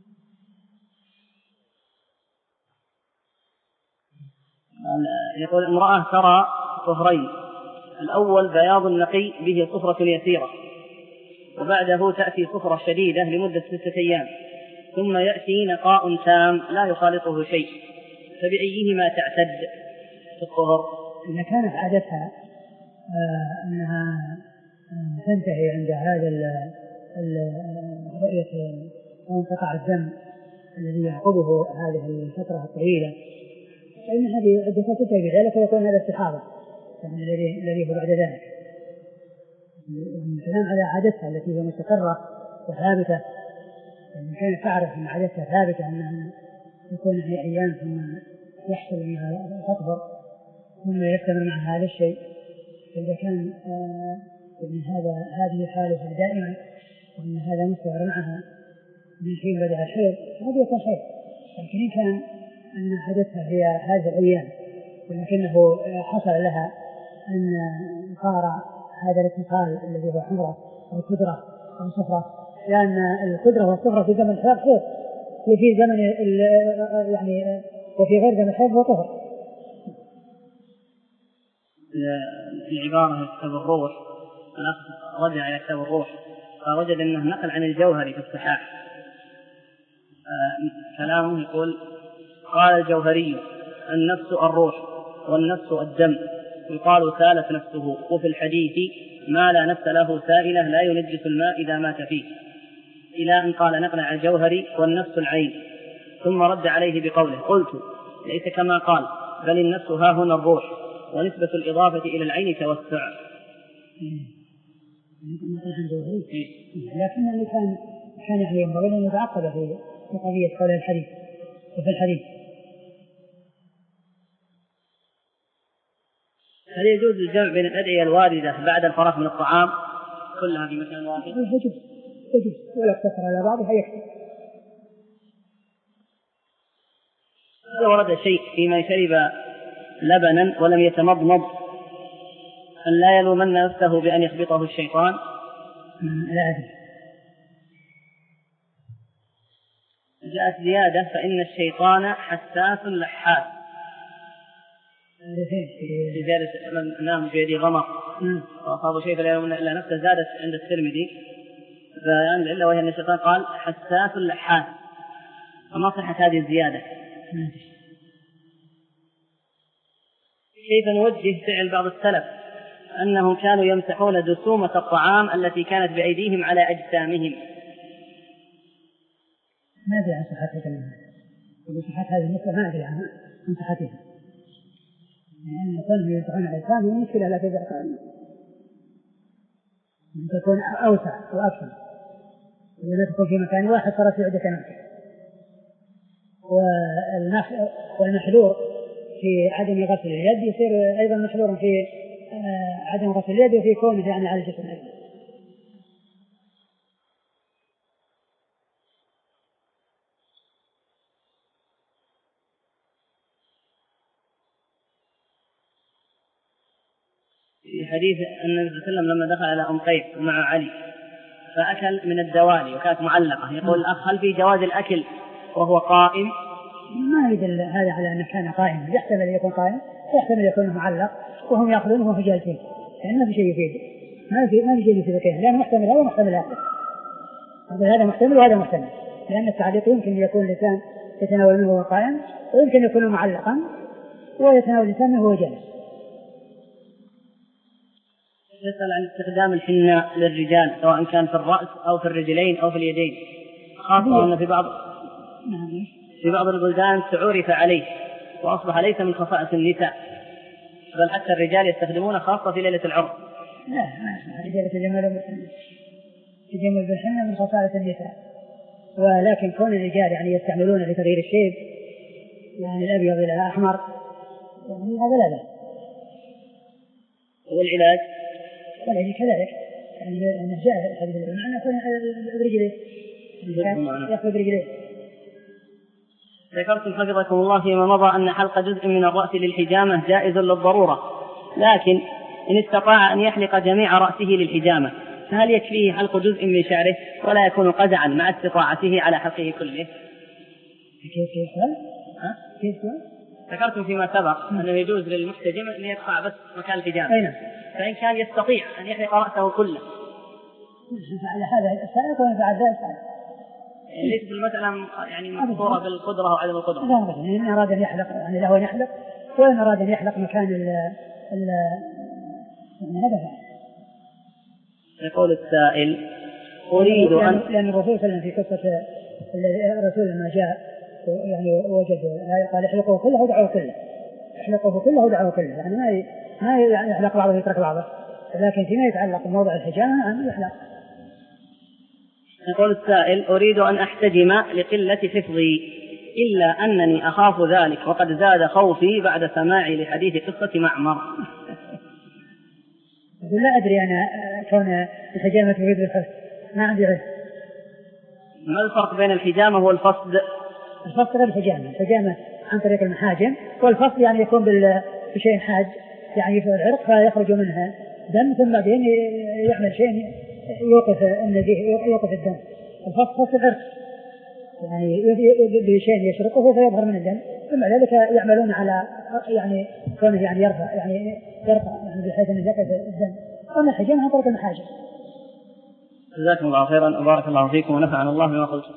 يقول: امرأة ترى طهرين، الأول بياض نقي به صفرة يسيرة، وبعده تأتي صفرة شديدة لمدة ستة أيام، ثم يأتي نقاء تام لا يخالطه شيء، فبأيهما تعتد في الطهر؟ إذا كانت عادتها آه أنها آه تنتهي عند هذا رؤية انقطاع الدم الذي يعقبه هذه الفترة الطويلة، فإن هذه عادتها تنتهي بذلك ويكون هذا استحاضة يعني الذي الذي هو بعد ذلك. الكلام على عادتها التي هي مستقرة وثابتة، إن كانت تعرف أن عادتها ثابتة أنها يكون هي أيام ثم يحصل أنها تطهر ثم يستمر مع هذا الشيء، فإذا كان آه من هذا هذه حالها دائما وأن هذا مستمر معها من حين بدأ الحيض هذا يكون خير. لكن إن كان أن عادتها هي هذه الأيام ولكنه حصل لها أن صار هذا الاتصال الذي هو حمرة أو كدرة أو صفرة، لأن الكدرة والصفرة في زمن الحيض خير، وفي زمن يعني وفي غير زمن الحيض هو طهر. العبارة في كتاب الروح، الأخ رجع إلى كتاب الروح فوجد أنه نقل عن الجوهري في الصحاح. كلامه يقول: قال الجوهري: النفس الروح والنفس الدم، يقال ثالث نفسه، وفي الحديث: ما لا نفس له سائلة لا ينجس الماء إذا مات فيه، إلى أن قال نقل عن الجوهري: والنفس العين، ثم رد عليه بقوله: قلت: ليس كما قال، بل النفس ها هنا الروح، ونسبة الإضافة إلى العين توسع. لكن اللي كان كان يعني ينبغي أن يتعقب في قضية قول الحديث وفي الحديث. هل يجوز الجمع بين الأدعية الواردة بعد الفراغ من الطعام كلها في مكان واحد؟ يجوز يجوز ولا اقتصر على بعضها يكفي. هل ورد شيء فيما شرب لبنا ولم يتمضمض أن لا يلومن نفسه بأن يخبطه الشيطان؟ لا أدري. جاءت زيادة: فإن الشيطان حساس لحاس. في زيادة نام في يدي غمر وأصابوا شيء فلا يلومن إلا نفسه، زادت عند الترمذي فيان العلة وهي أن الشيطان قال حساس لحاس، فما صحت هذه الزيادة. كيف نوجه فعل بعض السلف أنهم كانوا يمسحون دسومة الطعام التي كانت بأيديهم على أجسامهم؟ ما أدري عن صحتها كلمة صحت هذه النسبة، ما أدري عن صحتها، لأن كانوا يمسحون على أجسامهم مشكلة لا تدع أن تكون أوسع وأكثر، إذا تكون في مكان واحد صارت عدة أماكن. والمحذور في عدم غسل اليد يصير أيضا محذور في عدم غسل اليد وفي كونه يعني على الجسم أيضا. في حديث أن النبي صلى الله عليه وسلم لما دخل على أم قيس ومع علي فأكل من الدوالي وكانت معلقة، يقول الأخ: هل في جواز الأكل وهو قائم؟ ما يدل هذا على أنه كان قائما، يحتمل يكون قائم ويحتمل يكون معلق وهم يأخذونه وهم جالسين، يعني ما في شيء يفيد، ما في ما في شيء يفيد كيف، لأنه محتمل هذا محتمل هذا، هذا محتمل وهذا محتمل، لأن التعليق يمكن يكون الإنسان يتناول منه وهو قائم، ويمكن يكون معلقا ويتناول الإنسان وهو جالس. يسأل عن استخدام الحناء للرجال سواء كان في الرأس أو في الرجلين أو في اليدين، خاصة أن في بعض في بعض البلدان تعرف عليه وأصبح ليس من خصائص النساء، بل حتى الرجال يستخدمونه خاصة في ليلة العرس. لا ما اسمح الرجال يتجملون يتجمل بالحنة من خصائص النساء، ولكن كون الرجال يعني يستعملون لتغيير الشيب يعني الأبيض إلى الأحمر يعني هذا لا لا. والعلاج والعلاج كذلك يعني أنه جاء الحديث المعنى يكون برجليه يأخذ برجليه. ذكرتم حفظكم الله فيما مضى أن حلق جزء من الرأس للحجامة جائز للضرورة، لكن إن استطاع أن يحلق جميع رأسه للحجامة فهل يكفيه حلق جزء من شعره ولا يكون قزعا مع استطاعته على حلقه كله؟ كيف كيف ها كيف ذكرتم فيما سبق أنه يجوز للمحتجم أن يقطع بس مكان الحجامة، أين فإن كان يستطيع أن يحلق رأسه كله على هذا السائق ويفعل ذلك يعني ليس المسألة يعني مقصورة بالقدرة وعدم القدرة. لا إن أراد أن يحلق يعني له أن يحلق، وإن أراد أن يحلق مكان ال ال هذا. يقول السائل: أريد أن لأن الرسول صلى الله عليه وسلم في قصة الرسول لما جاء يعني وجد قال احلقه كله ودعوه كله، احلقه كله ودعوه كله، يعني ما ما يحلق بعضه ويترك بعضه، لكن فيما يتعلق بموضع الحجامة أن يحلق. يقول السائل: أريد أن أحتجم لقلة حفظي إلا أنني أخاف ذلك وقد زاد خوفي بعد سماعي لحديث قصة معمر. أقول لا أدري أنا كون الحجامة تريد الحفظ ما عندي علم. ما الفرق بين الحجامة والفصد؟ الفصد غير الحجامة، الحجامة عن طريق المحاجم، والفصد يعني يكون بشيء حاج يعني في العرق فيخرج منها دم ثم بعدين يعمل شيء يوقف النزيف يوقف الدم. الفصد فصد العرق يعني بشيء يشرقه فيظهر من الدم، ثم ذلك يعملون على يعني كونه يعني يرفع يعني يرفع يعني بحيث أن يقف الدم، وأن الحجام عن طريق المحاجم. جزاكم الله خيرا وبارك الله فيكم ونفعنا الله بما قلت.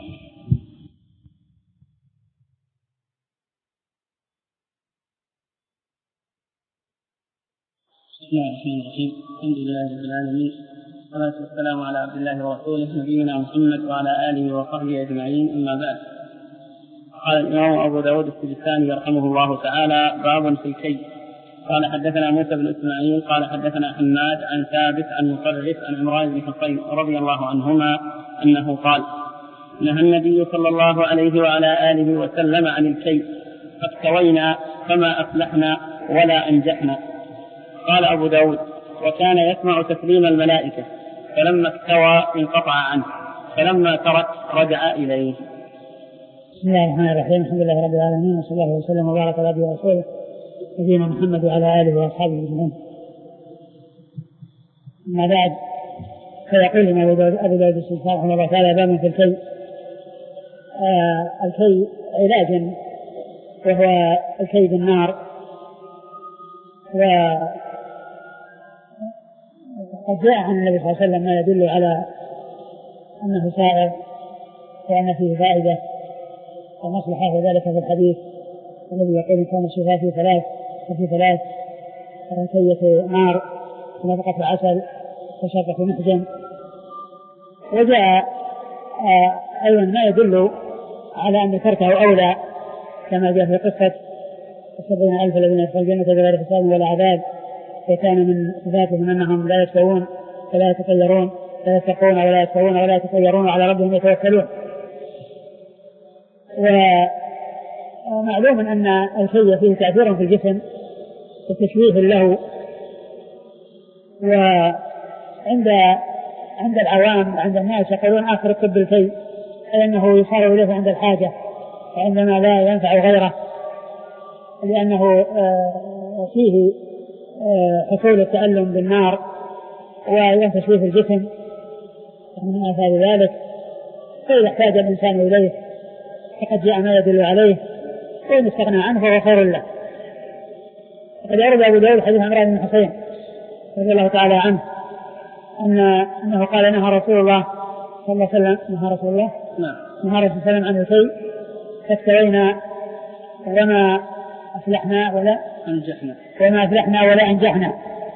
بسم الله الرحمن الرحيم. الحمد لله رب العالمين، والصلاة والسلام على عبد الله ورسوله نبينا محمد وعلى آله وصحبه أجمعين، أما بعد. قال الإمام أبو داود السجستاني يرحمه الله تعالى: باب في الكي. قال حدثنا موسى بن إسماعيل قال حدثنا حماد عن ثابت عن مطرف عن عمران بن حصين رضي الله عنهما أنه قال: نهى النبي صلى الله عليه وعلى آله وسلم عن الكي، فاكتوينا فما أفلحنا ولا أنجحنا. قال أبو داود: وكان يسمع تسليم الملائكة، فلما استوى انقطع عنه، فلما ترك رجع إليه. بسم الله الرحمن الرحيم. الحمد لله رب العالمين، وصلى الله وسلم وبارك على عبده ورسوله نبينا محمد وعلى آله وأصحابه أجمعين. أما بعد، فيقول أبو داود السجستاني رحمه الله تعالى: باب في الكي. آه الكي علاج، وهو الكي بالنار، وقد جاء عن النبي صلى الله عليه وسلم ما يدل على أنه سائر وأن فيه فائدة ومصلحة، وذلك في الحديث الذي يقول: كان الشفاء في ثلاث وفي ثلاث كية نار ونفقة العسل وشرقة محجن. وجاء أيضا ما يدل على أن تركه أولى، كما جاء في قصة السبعين ألف الذين يدخلون الجنة بغير حساب ولا عذاب، وكان من صفاتهم أنهم لا يستوون ولا يتطيرون، لا يتقون ولا يستوون ولا يتطيرون، على ربهم يتوكلون. ومعلوم أن الكي فيه تأثير في الجسم وتشويه له، وعند عند العوام عند الناس يقولون آخر الطب الكي، لأنه يصار إليه عند الحاجة وعندما لا ينفع غيره، لأنه فيه حصول التألم بالنار وينتشويه في الجسم من آثار ذلك، فإذا احتاج الإنسان إليه فقد جاء ما يدل عليه، وإن استغنى عنه فهو خير له. وقد أورد أبو داود حديث عمران بن حصين رضي الله تعالى عنه أن أنه قال: نهى رسول الله صلى الله عليه وسلم نهى رسول الله نهى رسول الله صلى الله عليه وسلم عن الكي، فاستوينا وما أفلحنا ولا أنجحنا وما أفلحنا ولا أنجحنا.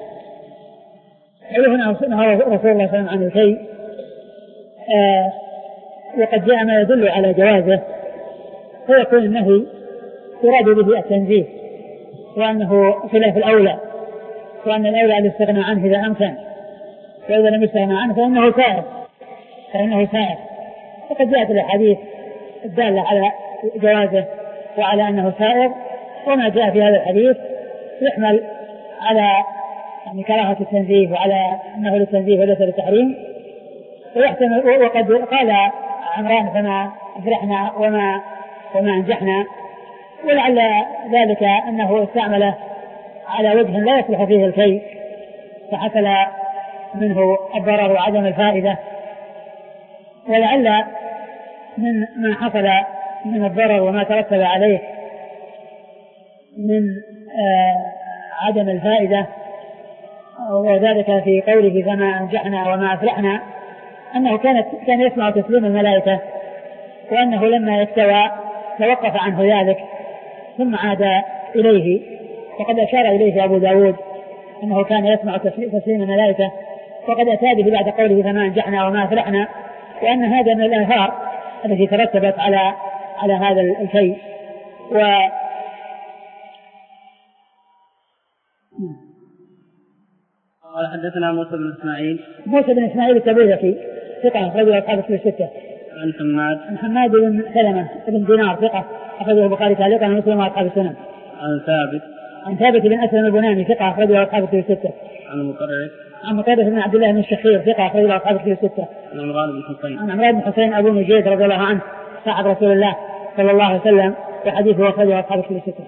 هنا نهى رسول الله صلى الله عليه وسلم عن الكي، آه وقد جاء ما يدل على جوازه، فيكون النهي يراد به التنزيه، وأنه خلاف الأولى، وأن الأولى الاستغناء عنه إذا أمكن، وإذا لم يستغنى عنه فإنه سائر فإنه سائر فقد جاءت الأحاديث الدالة على جوازه وعلى أنه سائر، وما جاء في هذا الحديث يحمل على يعني كراهة التنزيه وعلى أنه للتنزيه وليس للتحريم. ويحتمل، وقد قال عمران: فما أفرحنا وما وما أنجحنا، ولعل ذلك أنه استعمله على وجه لا يصلح فيه الكي، فحصل منه الضرر وعدم الفائدة، ولعل من ما حصل من الضرر وما ترتب عليه من آه عدم الفائدة، وذلك في قوله: فما أنجحنا وما أفرحنا، أنه كانت كان يسمع تسليم الملائكة، وأنه لما يستوى توقف عنه ذلك ثم عاد إليه. وقد أشار إليه أبو داود أنه كان يسمع تسليم الملائكة، وقد أتى به بعد قوله: فما أنجحنا وما أفرحنا، وأن هذا من الآثار التي ترتبت على على هذا الشيء. و قال حدثنا موسى بن إسماعيل موسى بن إسماعيل التبوذكي ثقة رجل أصحاب الكتب الستة. عن حماد عن حماد بن سلمة بن دينار ثقة أخرجه البخاري تعليقا ومسلم وأصحاب السنن. عن ثابت عن ثابت بن أسلم البناني ثقة أخرجه أصحاب الكتب الستة. عن مطرف عن مطرف بن عبد الله بن الشخير ثقة أخرجه أصحاب الكتب الستة. عن عمران بن حصين عن عمران بن حصين أبو نجيد رضي الله عنه صاحب رسول الله صلى الله عليه وسلم، وحديثه أخرجه أصحاب الكتب الستة.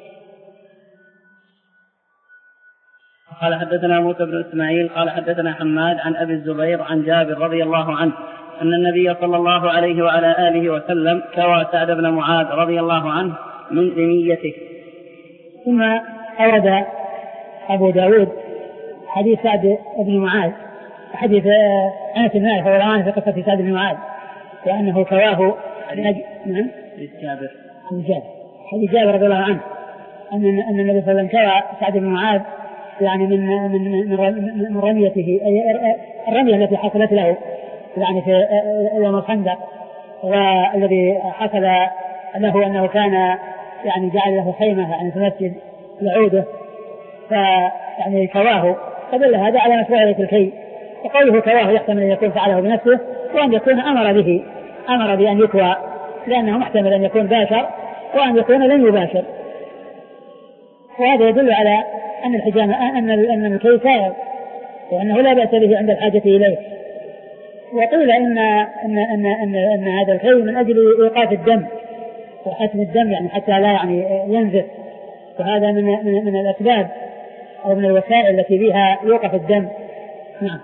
قال حدثنا موسى بن إسماعيل قال حدثنا حماد عن أبي الزبير عن جابر رضي الله عنه أن النبي صلى الله عليه وعلى آله وسلم كوى سعد بن معاذ رضي الله عنه من ذميته، ثم أورد أبو داود حديث سعد بن معاذ، حديث أنس بن مالك ورعان في قصة سعد بن معاذ، وأنه كواه نج... نعم جابر حديث جابر رضي الله عنه أن أن النبي صلى الله عليه وسلم كوى سعد بن معاذ يعني من من من رميته، أي الرمية التي حصلت له يعني في يوم الخندق، والذي حصل له أنه كان يعني جعل له خيمة يعني في المسجد يعوده، فيعني كواه، فدل هذا على مشروعية الكي. وقوله كواه يحتمل أن يكون فعله بنفسه، وأن يكون أمر به، أمر بأن يكوى، لأنه محتمل أن يكون باشر وأن يكون لن يباشر. وهذا يدل على أن الحجامة أن أن الكي سائر، وأنه لا بأس به عند الحاجة إليه. وقيل إن أن أن أن, أن هذا الكي من أجل إيقاف الدم وحسم الدم، يعني حتى لا يعني ينزف، وهذا من من, من الأسباب أو من الوسائل التي بها يوقف الدم. نعم.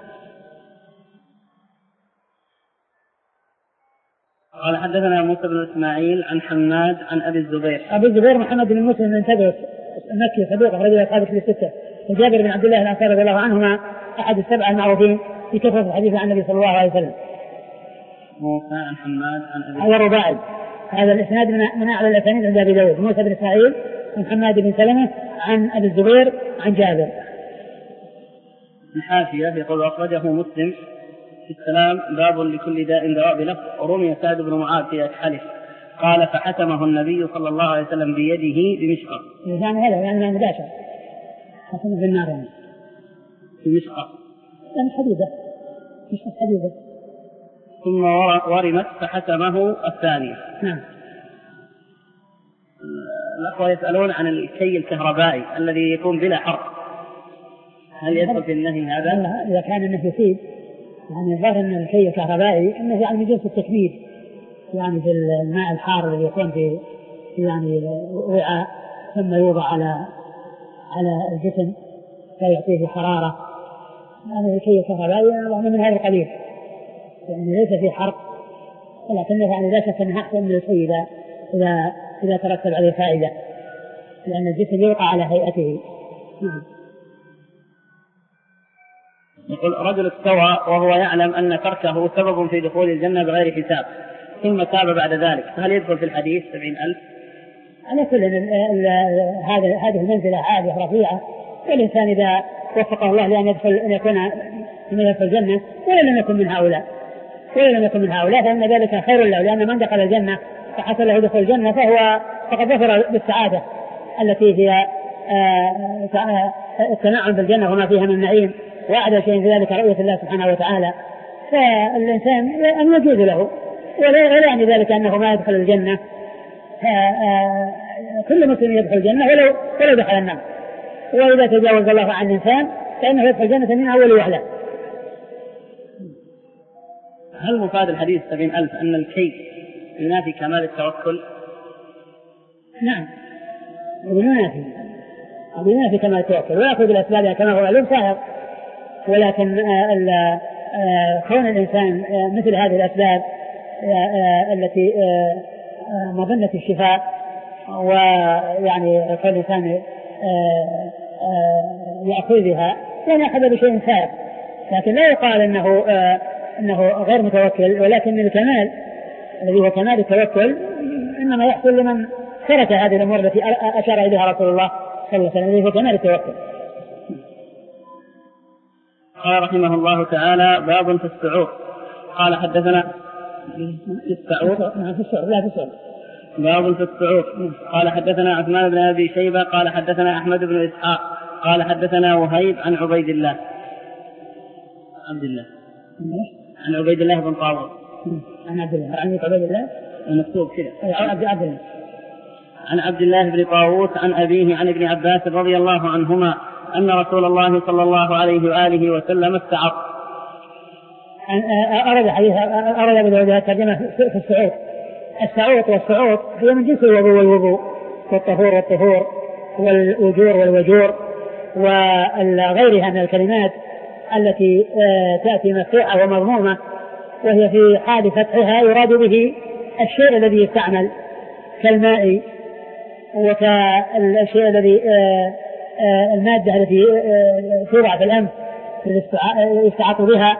قال حدثنا موسى بن إسماعيل عن حماد عن أبي الزبير. أبي الزبير محمد بن مسلم بن تدرس المكي صدوق رجل أصحاب في الستة، وجابر بن عبد الله الأنصاري رضي الله عنهما أحد السبعة المعروفين في كثرة الحديث عن النبي صلى الله عليه وسلم. موسى عن حماد عن أبي هذا الرباعي، هذا الإسناد من أعلى الأسانيد عند أبي داود. موسى بن إسماعيل عن حماد بن سلمة عن أبي الزبير عن جابر. الحاشية يقول أخرجه مسلم في السلام باب لكل داء دواء بلفظ رمي سعد بن معاذ في أكحله، قال فحتمه النبي صلى الله عليه وسلم بيده بمشقة. يعني هذا يعني مباشر حتمه في النار يعني بمشقة يعني حديدة مشقة حديدة، ثم ورمت فحتمه الثانية. نعم. الأخوة يسألون عن الكي الكهربائي الذي يكون بلا حرق، هل يدخل في النهي هذا؟ إذا كان النهي يفيد يعني الظاهر أن الكي الكهربائي أنه يعني جنس التكبير، يعني في الماء الحار الذي يكون في يعني وعاء ثم يوضع على على الجسم فيعطيه حرارة، يعني الكي الكهربائي يعني من هذا القبيل، يعني ليس في حرق، ولكنه يعني لا شك أنه أحسن من الكي إذا إذا إذا ترتب عليه فائدة، لأن الجسم يوقع على هيئته. نعم. يقول رجل استوى وهو يعلم أن تركه سبب في دخول الجنة بغير حساب، ثم تاب بعد ذلك، فهل يدخل في الحديث سبعين ألف؟ على كل هذا هذه المنزلة عالية رفيعة، والإنسان إذا وفقه الله لأن يدخل أن يكون من يدخل الجنة ولا لم يكن من هؤلاء ولا لم يكن من هؤلاء فإن ذلك خير له، لأن من دخل الجنة فحصل له دخول الجنة فهو فقد ظفر بالسعادة التي هي التنعم بالجنة وما فيها من نعيم، وأعلى شيء في ذلك رؤية الله سبحانه وتعالى. فالإنسان أن يجوز له ولا يعني ذلك أنه ما يدخل الجنة، كل مسلم يدخل الجنة ولو ولو دخل النار، وإذا تجاوز الله عن الإنسان فإنه يدخل الجنة من أول وهلة. هل مفاد الحديث سبعين ألف أن الكي ينافي كمال التوكل؟ نعم، ينافي ينافي كمال التوكل ويأخذ بالأسباب كما هو علم سائر، ولكن كون الإنسان مثل هذه الأسباب التي مظنة الشفاء، ويعني كل إنسان يأخذ بها يعني أخذ بشيء سائر، لكن لا يقال أنه أنه غير متوكل، ولكن الكمال الذي هو كمال التوكل إنما يحصل لمن ترك هذه الأمور التي أشار إليها رسول الله صلى الله عليه وسلم، الذي هو كمال التوكل. قال رحمه الله تعالى باب في السعود. قال حدثنا في السعود في السعود لا في السعود باب في السعود. قال حدثنا عثمان بن أبي شيبة قال حدثنا أحمد بن إسحاق قال حدثنا وهيب عن عبيد الله عبد الله عن عبيد الله بن طاووس عن عبد الله عن عبيد الله المكتوب كذا عن عبد الله عن عبد الله بن طاووس عن أبيه عن ابن عباس رضي الله عنهما أن رسول الله صلى الله عليه وآله وسلم استعط. أرد حديث أرد بهذه الترجمة في السعود. السعود والسعود هي من جنس الوضوء والوضوء والطهور والطهور والوجور والوجور وغيرها من الكلمات التي تأتي مفتوحة ومضمومة، وهي في حال فتحها يراد به الشيء الذي يستعمل كالماء وكالشيء الذي المادة التي توضع في الأنف يستعاط بها.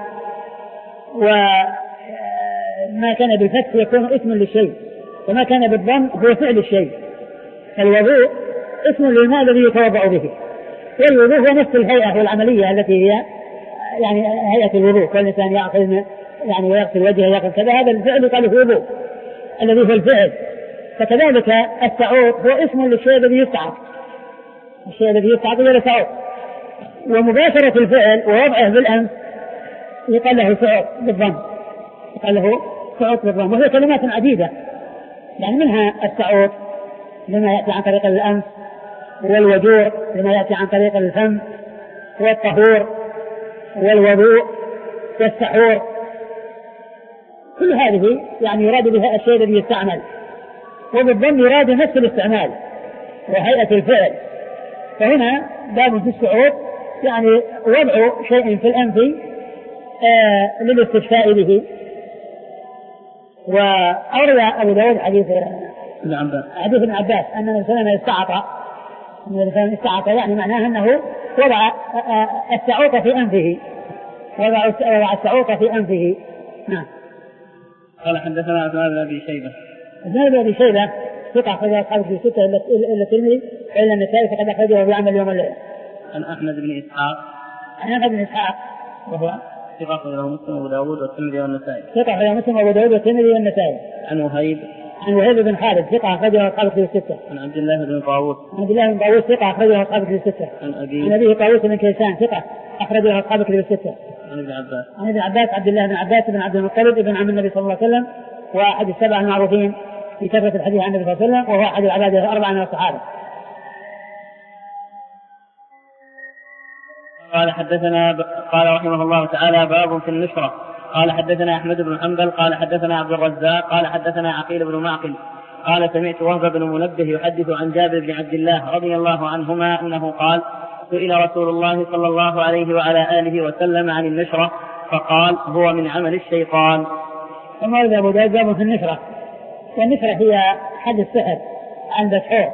وما كان بالفتح يكون اسم للشيء، وما كان بالضم هو فعل الشيء. فالوضوء اسم للماء الذي يتوضأ به، والوضوء هو نفس الهيئة والعملية التي هي يعني هيئة الوضوء، كالإنسان يأخذ يعني ويغسل وجهه يأخذ كذا، هذا الفعل يقال له وضوء الذي هو الفعل. فكذلك السعوط هو اسم للشيء الذي يستعط، الشيء الذي يستعط غير سعوط. ومباشرة الفعل ووضعه بالأنف يقال له سعوط بالضم، يقال له سعوط بالضم. وهي كلمات عديدة، يعني منها السعوط لما يأتي عن طريق الأنف، والوجور لما يأتي عن طريق الفم، والطهور والوضوء والسحور، كل هذه يعني يراد بها الشيء الذي يستعمل. وبالضم يراد نفس الاستعمال وهيئة الفعل. فهنا باب في السعوط يعني وضع شيء في الأنف آه للاستشفاء به. وأروى أبو داود حديث ابن عباس حديث ابن عباس أن النبي صلى الله عليه وسلم استعطى، أن الإنسان استعطى يعني معناه أنه وضع السعوط في أنفه، وضع السعوط في أنفه. نعم. قال حدثنا عثمان بن أبي شيبة. عثمان بن أبي شيبة ثقة أخرج أصحابه في ستة إلا الترمذي إلا النسائي فقد أخرجه بعمل يوم الليلة. عن أحمد بن إسحاق. عن أحمد بن إسحاق وهو ثقة أخرجه مسلم وأبو داود والترمذي والنسائي. ثقة أخرجه مسلم وأبو داود والترمذي والنسائي. عن وهيب. عن وهيب بن خالد ثقة أخرجه أصحابه في الستة. عن عبد الله بن طاووس. عن عبد الله بن طاووس ثقة أخرجه أصحابه في الستة. عن أبي. عن أبيه طاووس بن كيسان ثقة أخرجه أصحابه في الستة. عن ابن عباس. عن ابن عباس عبد الله بن عباس بن عبد المطلب ابن عم النبي صلى الله عليه وسلم، وأحد السبع المعروفين في كثرة الحديث عن النبي صلى الله عليه وسلم، وهو أحد العبادة الأربعة من الصحابة. قال حدثنا ب... قال رحمه الله تعالى باب في النشرة. قال حدثنا أحمد بن حنبل قال حدثنا عبد الرزاق قال حدثنا عقيل بن معقل قال سمعت وهب بن منبه يحدث عن جابر بن عبد الله رضي الله عنهما أنه قال سئل رسول الله صلى الله عليه وعلى آله وسلم عن النشرة فقال هو من عمل الشيطان. ثم ورد أبو داود باب في النشرة. والنشرة هي حد السحر عند السحور،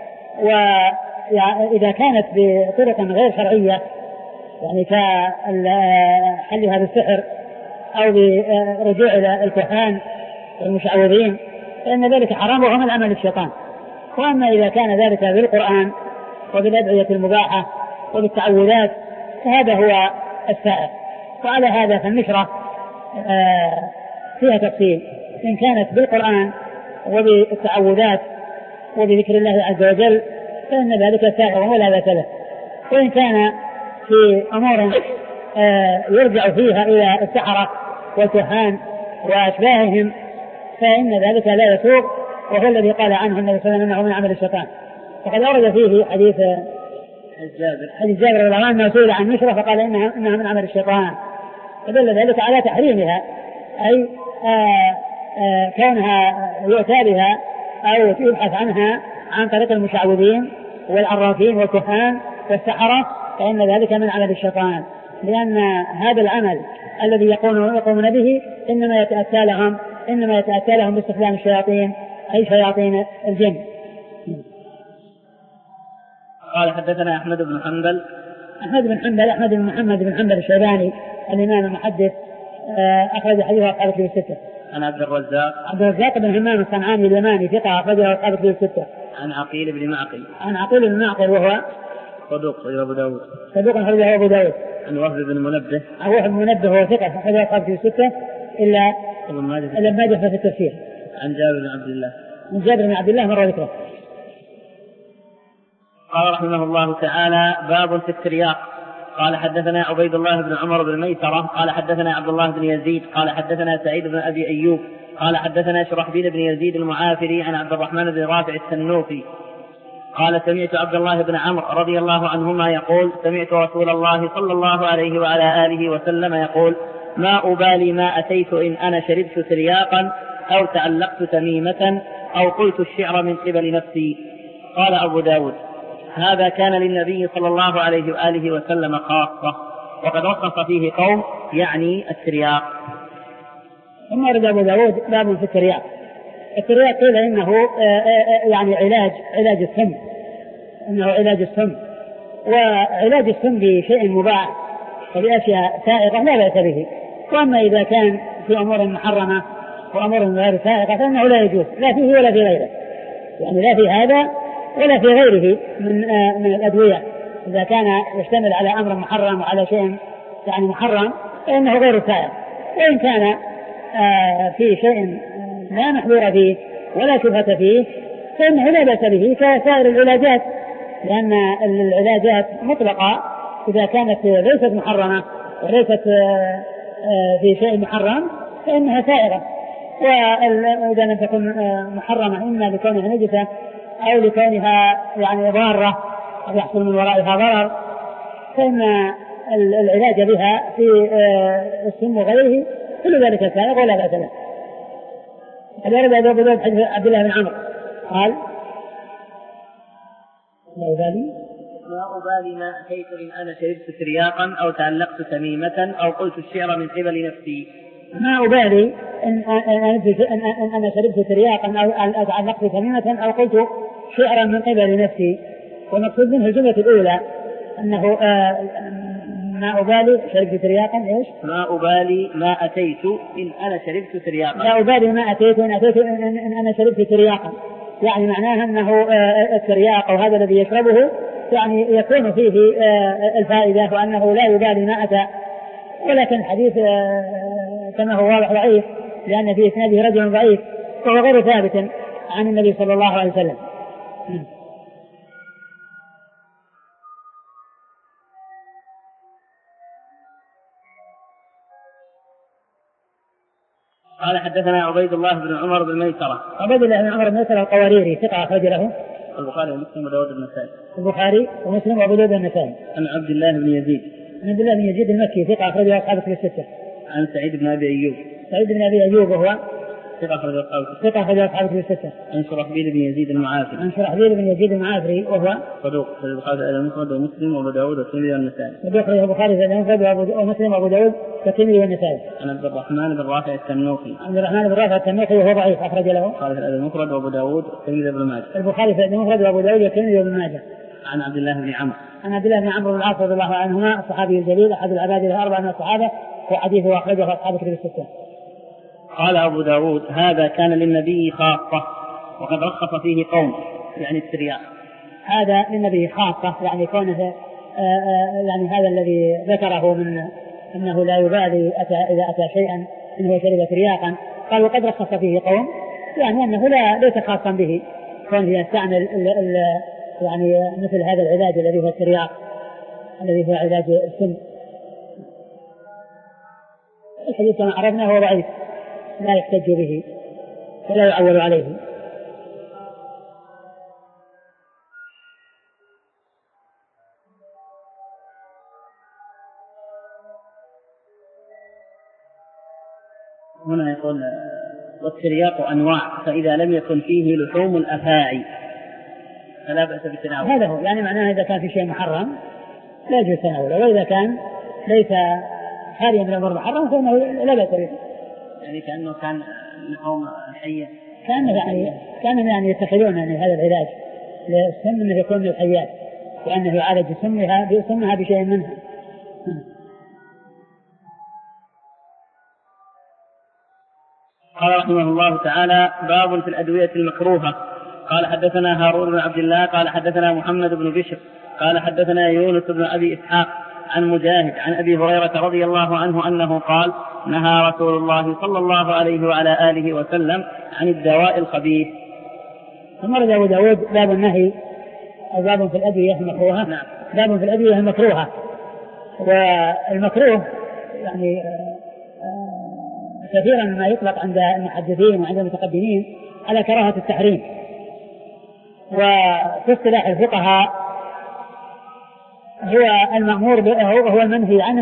وإذا كانت بطرق غير شرعية يعني كحلها بالسحر أو برجوع إلى الكهان والمشعوذين فإن ذلك حرام وهو من عمل الشيطان. وأما إذا كان ذلك بالقرآن وبالأدعية المباحة وبالتعوذات فهذا هو السائر. وعلى هذا فالنشرة فيها تفصيل، إن كانت بالقرآن وبالتعوذات وبذكر الله عز وجل فإن ذلك سائر ولا بأس له، وإن كان في أمور يرجع فيها إلى السحرة والكهان وأشباههم فإن ذلك لا يسوق، وهو الذي قال عنه النبي صلى الله عليه وسلم أنه من عمل الشيطان. وقد أورد فيه حديث جابر حديث جابر رضي الله عنه سئل عن النشرة فقال إنها, إنها من عمل الشيطان، فدل ذلك على تحريمها، أي آآ آآ كونها يؤتى بها أو يبحث عنها عن طريق المشعوذين والعرافين والكهان والسحرة فإن ذلك من عمل الشيطان، لأن هذا العمل الذي يقومون به إنما يتأتى لهم إنما يتأتى لهم باستخدام الشياطين أي شياطين الجن. قال حدثنا أحمد بن حنبل. أحمد بن حنبل أحمد بن محمد بن حنبل الشيباني الإمام المحدث أخرج حديثه أصحاب الكتب الستة. عن عبد الرزاق. عبد الرزاق بن همام الصنعاني اليماني ثقة أخرجه أصحاب الكتب الستة. عن عقيل بن معقل. عن عقيل بن معقل وهو صدوق صدوق أبو داود. صدوق أخرجه أبو داود. عن وهب بن منبه. عن وهب بن منبه وهو ثقة أخرجه أصحاب الكتب الستة إلا ابن ماجه. إلا ماجه في التفسير. عن جابر بن عبد الله. عن جابر بن عبد الله مرة ذكره. قال رحمه الله تعالى باب في الترياق. قال حدثنا عبيد الله بن عمر بن ميسرة قال حدثنا عبد الله بن يزيد قال حدثنا سعيد بن أبي أيوب قال حدثنا شرحبيل بن يزيد المعافري عن عبد الرحمن بن رافع السنوفي قال سمعت عبد الله بن عمرو رضي الله عنهما يقول سمعت رسول الله صلى الله عليه وعلى آله وسلم يقول ما أبالي ما أتيت إن أنا شربت ترياقا أو تعلقت تميمة أو قلت الشعر من قبل نفسي. قال أبو داود هذا كان للنبي صلى الله عليه وآله وسلم خاصة، وقد رخص فيه قوم يعني الترياق. ثم ورد أبو داود باب في الترياق. الترياق قيل إنه يعني علاج علاج السم، إنه علاج السم، وعلاج السم بشيء مباح وبأشياء سائغة لا بأس به. وأما إذا كان في أمور محرمة وأمور غير سائغة فإنه لا يجوز لا فيه ولا في غيره، يعني لا في هذا ولا في غيره من من الأدوية. إذا كان يشتمل على أمر محرم وعلى شيء يعني محرم فإنه غير سائغ. وإن كان في شيء لا محظور فيه ولا شبهة فيه فإنه لا بأس به كسائر العلاجات، لأن العلاجات مطلقة إذا كانت ليست محرمة وليست في شيء محرم فإنها سائغة. وإذا لم تكن محرمة إما لكونها نجسة أو لكونها يعني ضارة أو يحصل من ورائها ضرر فإن العلاج بها في السم وغيره كل ذلك سائغ ولا بأس به. الورد هذا بدأت حديث عبد الله بن عمرو قال لا أبالي ما أبالي ما أتيت إن أنا شربت ترياقا أو تعلقت تميمة أو قلت الشعر من قبل نفسي. ما أبالي إن أنا شربت ترياقا أو تعلقت تميمة أو قلت شعرا من قبل نفسي. ونقصد منه الجملة الأولى أنه ما أبالي شربت ترياقا إيش؟ ما أبالي ما أتيت إن أنا شربت ترياقا. لا أبالي ما أتيت إن أتيت إن أنا شربت ترياقا، يعني معناها أنه الترياق أو هذا الذي يشربه يعني يكون فيه الفائدة وأنه لا يبالي ما أتى. ولكن الحديث كما هو واضح ضعيف لأن في إسناده رجل ضعيف وهو غير ثابت عن النبي صلى الله عليه وسلم. قال حدثنا عبيد الله بن عمر بن ميسرة. عبيد الله بن عمر بن ميسرة القواريري ثقة أخرج له البخاري ومسلم وداود النسائي. البخاري ومسلم وأبو داود النسائي. عن عبد الله بن يزيد. عن عبد الله بن يزيد المكي ثقة أخرج له أصحاب الستة. عن سعيد بن أبي أيوب. سعيد بن أبي أيوب وهو ثقة أخرج له أصحاب الستة. ثقة أخرج له أصحاب الستة. عن شرحبيل بن يزيد المعافري. عن شرحبيل بن يزيد المعافري وهو صدوق في البخاري المفرد ومسلم وأبو داود والترمذي والنسائي. صدوق له البخاري في المفرد ومسلم وأبو داود والترمذي والنسائي. عن عبد الرحمن بن رافع التنوخي. عبد الرحمن بن رافع التنوخي وهو ضعيف أخرج له البخاري في المفرد وأبو داود والترمذي بن ماجه. البخاري في المفرد وأبو داود والترمذي بن ماجه. عن عبد الله بن عمرو. عن عبد الله بن عمرو بن العاص رضي الله عنهما الصحابي الجليل أحد العباد الأربعة من الصحابة وحديثه أخرجه أصحاب الكتب الستة. قال أبو داود هذا كان للنبي خاصة وقد رخص فيه قوم يعني الترياق. هذا للنبي خاصة يعني كونه يعني هذا الذي ذكره من أنه لا يبالي أتى إذا أتى شيئا إنه شرب ترياقا قال وقد رخص فيه قوم يعني أنه لا ليس خاصا به كونه يستعمل ال ال يعني مثل هذا العلاج الذي هو الترياق الذي هو علاج السم. الحديث كما عرفنا هو ضعيف لا يحتج به ولا يعول عليه. هنا يقول والترياق أنواع فإذا لم يكن فيه لحوم الأفاعي فلا بأس بتناوله. هذا هو يعني معناه إذا كان في شيء محرم لا يجوز تناوله وإذا كان ليس خاليا من الأمر محرم فإنه لا بأس به. يعني كأنه كان لحوم حية كان يعني كان يعني يتخذون يعني هذا العلاج للسم أنه يكون من الحيات وأنه يعالج سمها بسمها بشيء منها. قال رحمه الله تعالى باب في الأدوية المكروهة. قال حدثنا هارون بن عبد الله قال حدثنا محمد بن بشر قال حدثنا يونس بن أبي إسحاق عن مجاهد عن أبي هريرة رضي الله عنه أنه قال نهى رسول الله صلى الله عليه وعلى آله وسلم عن الدواء الخبيث. ثم رد أبو داود باب النهي أو باب في الأدوية المكروهة. نعم. باب في الأدوية المكروهة. والمكروه يعني كثيرا ما يطلق عند المحدثين وعند المتقدمين على كراهة التحريم، وفي اصطلاح الفقهاء هو المأمور به هو المنهي عنه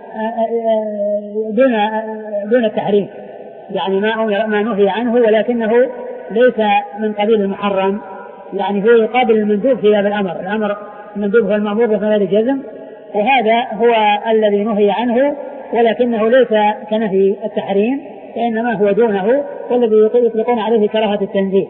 دون دون التحريم، يعني ما ما نهي عنه ولكنه ليس من قبيل المحرم، يعني هو يقابل المندوب في هذا الأمر. الأمر المندوب هو المأمور بفعل الجزم، وهذا هو الذي نهي عنه ولكنه ليس كنهي التحريم وإنما هو دونه والذي يطلقون عليه كراهة التنزيه.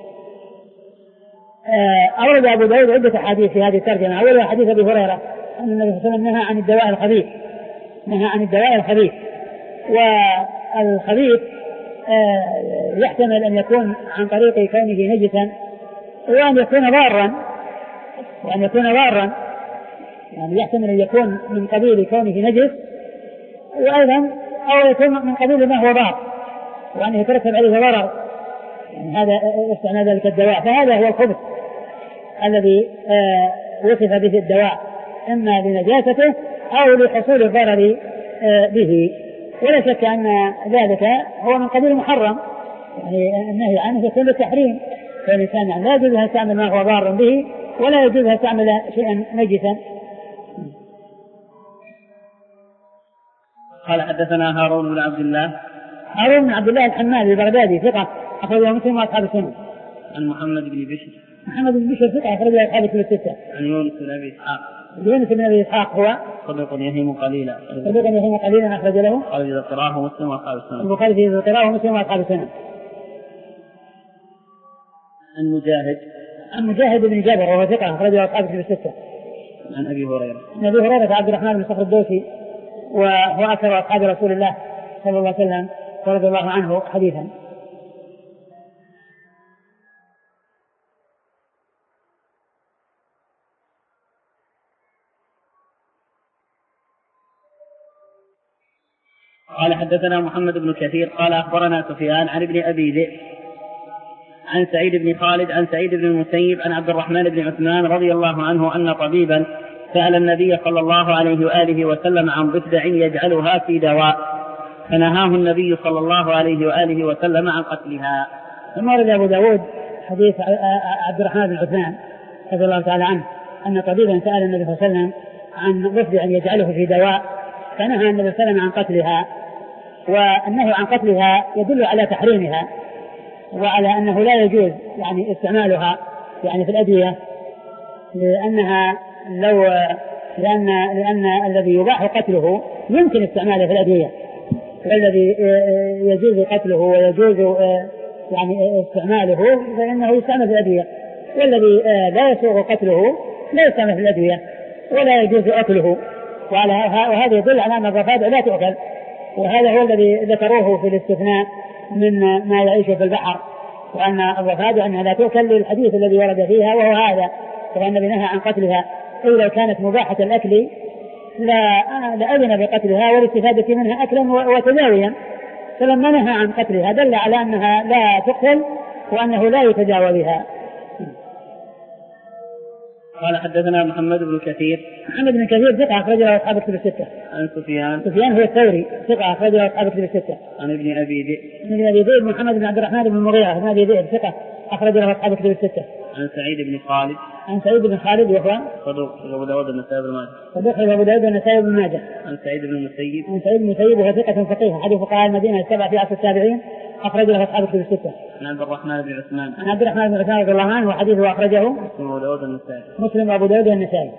أورد أبو داود عدة حديث في هذه الترجمة. أولها حديث أبي هريرة أن النبي صلى الله عليه وسلم نهى عن الدواء الخبيث نهى عن الدواء الخبيث والخبيث يحتمل أن يكون عن طريق كونه نجسا وأن يكون ضارا وأن يكون ضارا يعني يحتمل أن يكون من قبيل كونه نجس وأيضا أو يكون من قبيل ما هو ضار وأن يترتب عليه ضرر يعني هذا استعمال ذلك الدواء. فهذا هو الخبث الذي وصف به الدواء إما لنجاسته أو لحصول الضرر به. ولا شك أن ذلك هو من قبيل محرم يعني النهي عنه يكون للتحريم فالإنسان يعني لا يجوز أن يستعمل ما هو ضار به ولا يجوز أن يستعمل شيئا نجسا. قال حدثنا هارون بن عبد الله هارون بن عبد الله الحمالي البغدادي ثقة أخرجه مسلم وأصحاب السنن. عن محمد بن بشر محمد بن بشر ثقة أخرجه أصحاب الكتب الستة. عن يونس بن أبي إسحاق يونس بن أبي إسحاق هو صدوق يهيم قليلا صدوق يهيم قليلا أخرج له قال إذا قراه مسلم وأصحاب السنن البخاري في إذا قراه مسلم وأصحاب السنن. عن مجاهد عن مجاهد بن جابر وهو ثقة أخرجه أصحاب الكتب الستة. عن أبي هريرة عن أبي هريرة عبد الرحمن بن صخر الدوسي وهو أكثر أصحاب رسول الله صلى الله عليه وسلم رضي الله عنه حديثا. قال حدثنا محمد بن كثير قال أخبرنا سفيان عن ابن أبي ذئب عن سعيد بن خالد عن سعيد بن المسيب عن عبد الرحمن بن عثمان رضي الله عنه أن طبيبا سأل النبي صلى الله عليه وآله وسلم عن ضفدع يجعلها في دواء فنهاه النبي صلى الله عليه وآله وسلم عن قتلها. ثم ورد أبو داود حديث عبد الرحمن بن عثمان رضي الله تعالى عنه أن طبيبا سأل النبي صلى الله عليه وسلم عن ضفدع يجعله في دواء فنهى النبي صلى الله عليه وسلم عن قتلها. والنهي عن قتلها يدل على تحريمها وعلى أنه لا يجوز يعني استعمالها يعني في الأدوية لأنها لو لأن لأن الذي يباح قتله يمكن استعماله في الأدوية والذي يجوز قتله ويجوز يعني استعماله فإنه يستعمل في الأدوية والذي لا يسوغ قتله لا يستعمل في الأدوية ولا يجوز أكله. وهذا يدل على أن الضفادع لا تؤكل وهذا هو الذي ذكروه في الاستثناء من ما يعيش في البحر وأن الضفادع أنها لا تؤكل للحديث الذي ورد فيها وهو هذا وأن نهى عن قتلها. أي لو كانت مباحة الأكل لا لأذن بقتلها والاستفادة منها أكلا وتداويا فلما نهى عن قتلها دل على أنها لا تقتل وأنه لا يتداوى بها. قال حدثنا محمد بن كثير محمد بن كثير ثقة أخرجه أصحاب الكتب الستة. عن سفيان سفيان هو الثوري ثقة أخرجه أصحاب الكتب الستة. عن ابن أبي ذئب عن ابن أبي ذئب محمد بن عبد الرحمن بن المغيرة بن أبي ذئب ثقة أخرجه أصحاب الكتب الستة. عن سعيد بن خالد عن سعيد بن خالد وهو صدوق أبو داود النسائي بن ماجه صدوق أبو داود النسائي بن ماجه. عن سعيد بن المسيب عن سعيد بن المسيب وهو ثقة فقيه حديث فقهاء المدينة السبع في عصر التابعين أخرج له أصحاب الكتب الستة. عن عبد الرحمن بن عثمان عن عبد الرحمن بن عثمان رضي الله عنه وحديثه أخرجه مسلم وأبو داود النسائي مسلم وأبو داود النسائي.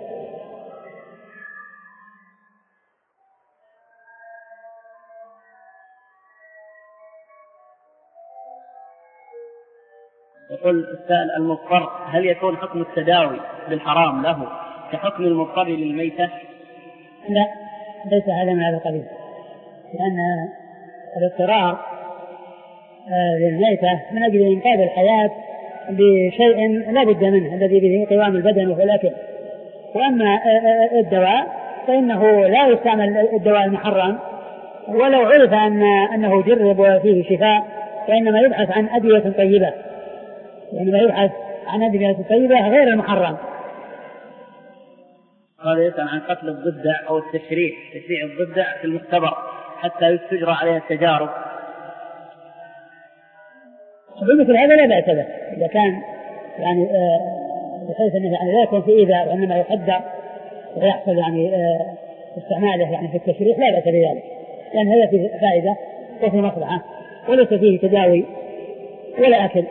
يقول السائل المضطر هل يكون حكم التداوي بالحرام له كحكم المضطر للميتة؟ لا ليس هذا من هذا القبيل لأن الاضطرار للميتة من أجل إنقاذ الحياة بشيء لا بد منه الذي به قوام البدن وهو الأكل. وأما الدواء فإنه لا يستعمل الدواء المحرم ولو عرف أن أنه جرب وفيه شفاء وإنما يبحث عن أدوية طيبة وإنما يبحث عن أدوية طيبة غير المحرم. قال يسأل عن قتل الضفدع أو التشريع تشريع الضفدع في المختبر حتى تجرى عليها التجارب. بمثل هذا لا بأس به إذا كان يعني بحيث أنه يعني لا يكون في إيذاء وإنما يقدر ويحصل يعني استعماله يعني في التشريع لا بأس بذلك لأن هذا فيه فائدة وفي مصلحة وليس فيه تداوي ولا أكل.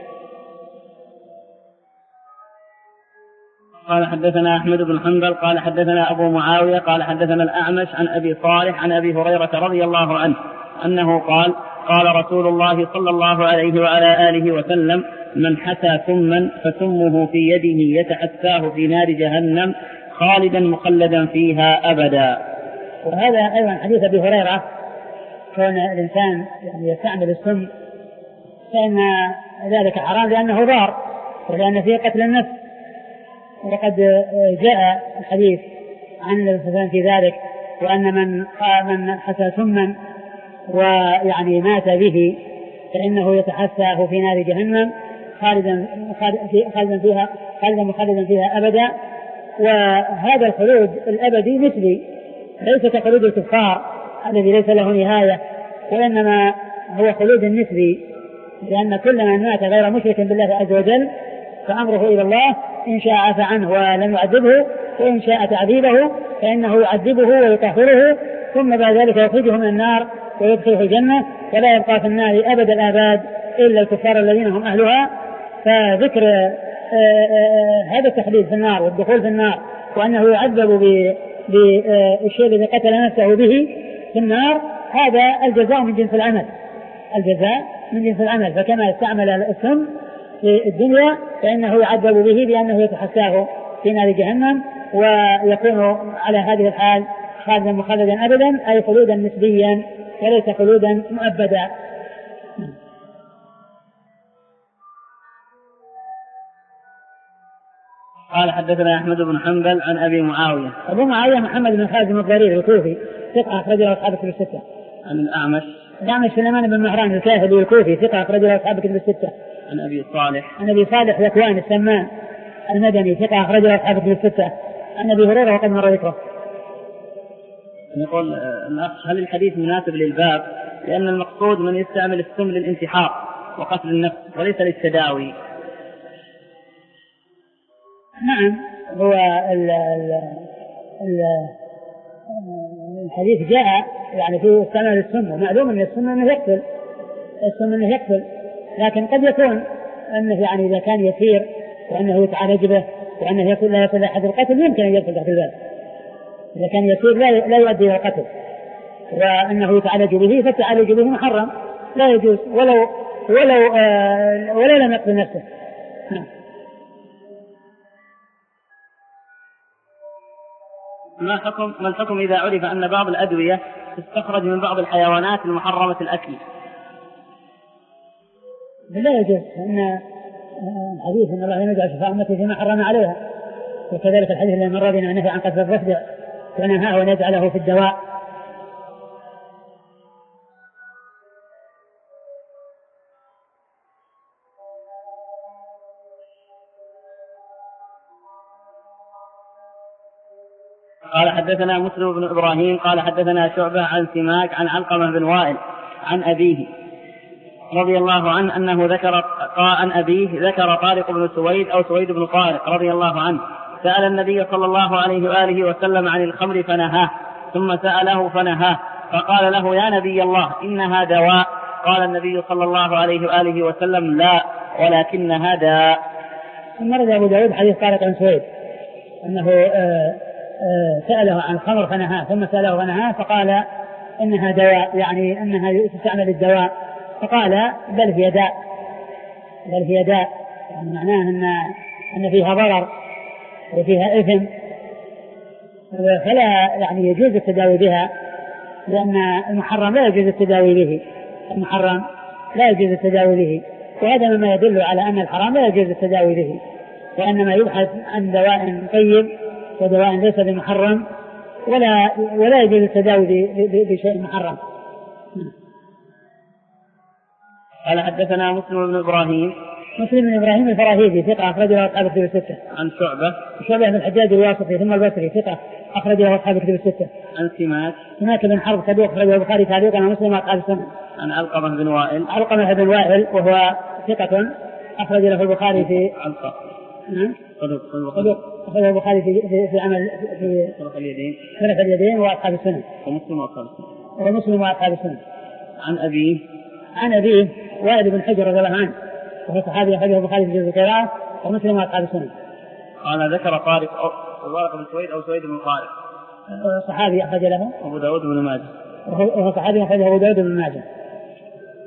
قال حدثنا أحمد بن حنبل قال حدثنا أبو معاوية قال حدثنا الأعمش عن أبي صالح عن أبي هريرة رضي الله عنه أنه قال قال رسول الله صلى الله عليه وعلى آله وسلم: من حسى سما فسمه في يده يتحساه في نار جهنم خالدا مخلدا فيها أبدا. وهذا أيضا حديث أبي هريرة كون الإنسان يعني يستعمل السم فإن ذلك حرام لأنه ضار ولأن فيه قتل النفس. وقد جاء الحديث عن النبي صلى الله عليه وسلم في ذلك، وأن من من حسى سما ويعني مات به فإنه يتحساه في نار جهنم خالدا خالدا فيها خالدا مخلدا فيها أبدا. وهذا الخلود الأبدي مثلي ليس كخلود الكفار الذي ليس له نهاية، وإنما هو خلود نسبي، لأن كل من مات غير مشرك بالله عز وجل فأمره إلى الله، إن شاء عفى عنه ولم يعذبه، وإن شاء تعذيبه فإنه يعذبه ويطهره ثم بعد ذلك يخرجه من النار ويدخله الجنة، ولا يبقى في النار أبد الآباد إلا الكفار الذين هم أهلها. فذكر هذا التخليد في النار والدخول في النار وأنه يعذب بالشيء الذي قتل نفسه به في النار، هذا الجزاء من جنس العمل، الجزاء من جنس العمل. فكما استعمل السم في الدنيا فإنه يعذب به بأنه يتحساه في نار جهنم ويكون على هذه الحال خالدا مخلدا أبدا، أي خلودا نسبيا وليس خلودا مؤبدا. قال حدثنا أحمد بن حنبل عن أبي معاوية. أبو معاوية محمد بن خالد بن الضرير الكوفي ثقة أخرج له أصحاب الكتب الستة. عن الأعمش الأعمش سليمان بن مهران الكاهلي الكوفي ثقة أخرج له أصحاب الكتب الستة. عن أبي صالح عن أبي صالح ذكوان السمان المدني ثقة أخرج له أصحاب الكتب الستة. عن أبي هريرة وقد مر ذكره. يقول هل الحديث مناسب للباب؟ لأن المقصود من يستعمل السم للانتحار وقتل النفس وليس للتداوي. نعم، هو ال ال ال الحديث جاء يعني في استعمال السم، ومعلوم أن السم أنه يقتل، السم أنه يقتل، لكن قد يكون أنه يعني إذا كان يسير وأنه يتعالج به وأنه يكون لا يصل أحد القتل يمكن أن يدخل تحت الباب. إذا كان يسير لا لا يؤدي إلى القتل وأنه يتعالج به فالتعالج به محرم لا يجوز ولو ولو آه ولو لم يقتل نفسه. ما حكم ما الحكم إذا عرف أن بعض الأدوية تستخرج من بعض الحيوانات المحرمة الأكل؟ لا يجوز، أن الحديث أن الله لم يجعل شفاء أمتي فيما حرم عليها، وكذلك الحديث الذي مر بنا نهى عن قتل الضفدع ونهاه أن يجعله في الدواء. قال حدثنا مسلم بن إبراهيم قال حدثنا شعبة عن سماك عن علقمة بن وائل عن أبيه رضي الله عنه أنه ذكر عن أبيه ذكر طارق بن سويد أو سويد بن طارق رضي الله عنه سأل النبي صلى الله عليه وآله وسلم عن الخمر فنهاه، ثم سأله فنهاه، فقال له: يا نبي الله إنها دواء. قال النبي صلى الله عليه وآله وسلم: لا، ولكنها داء. مرد أبو داود حديث طارق بن سويد أنه آه آه سأله عن الخمر فنهاه، ثم سأله فنهاه، فقال إنها دواء، يعني أنها تستعمل الدواء، فقال: بل هي داء، بل هي داء، يعني معناه أن أن فيها ضرر وفيها إثم، فلا يعني يجوز التداوي بها، لأن المحرم لا يجوز التداوي به، المحرم لا يجوز التداوي به، وهذا مما يدل على أن الحرام لا يجوز التداوي به، وإنما يبحث عن دواء طيب ودواء ليس بمحرم، ولا ولا يجوز التداوي بشيء محرم. قال حدثنا مسلم بن إبراهيم مسلم بن إبراهيم الفراهيدي ثقة أخرج له أصحاب الكتب الستة. عن شعبة شعبة بن الحجاج الواسطي ثم البصري ثقة أخرج له أصحاب الكتب الستة. عن سماك سماك بن حرب صدوق أخرجه البخاري تعليقا ومسلم وأصحاب السنة. عن علقمة بن وائل علقمة بن وائل وهو ثقة أخرج له البخاري في علقمة نعم صدوق صدوق أخرج البخاري في في, في عمل في طرف اليدين طرف اليدين وأصحاب السنة ومسلم وأصحاب السنة ومسلم وأصحاب السنة. عن أبيه عن أبيه وائل بن حجر رضي الله عنه وهو صحابي أخرجه البخاري في جزء القراءة ومسلم وأصحاب السنة. قال ذكر طارق أو طارق بن سويد أو سويد بن طارق صحابي أخرج له أبو داود بن ماجه وهو صحابي أخرجه أبو داود بن ماجه.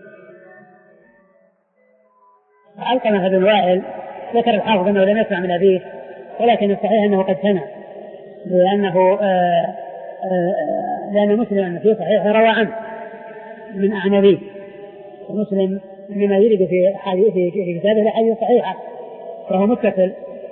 علقمة بن وائل ذكر الحافظ أنه لم يسمع من أبيه، ولكن الصحيح أنه قد سمع، لأنه آآ آآ لأن مسلم في صحيح روى عنه من أعنبيه، ومسلم مما يرد في في كتابه الأحاديث الصحيحة فهو متصل.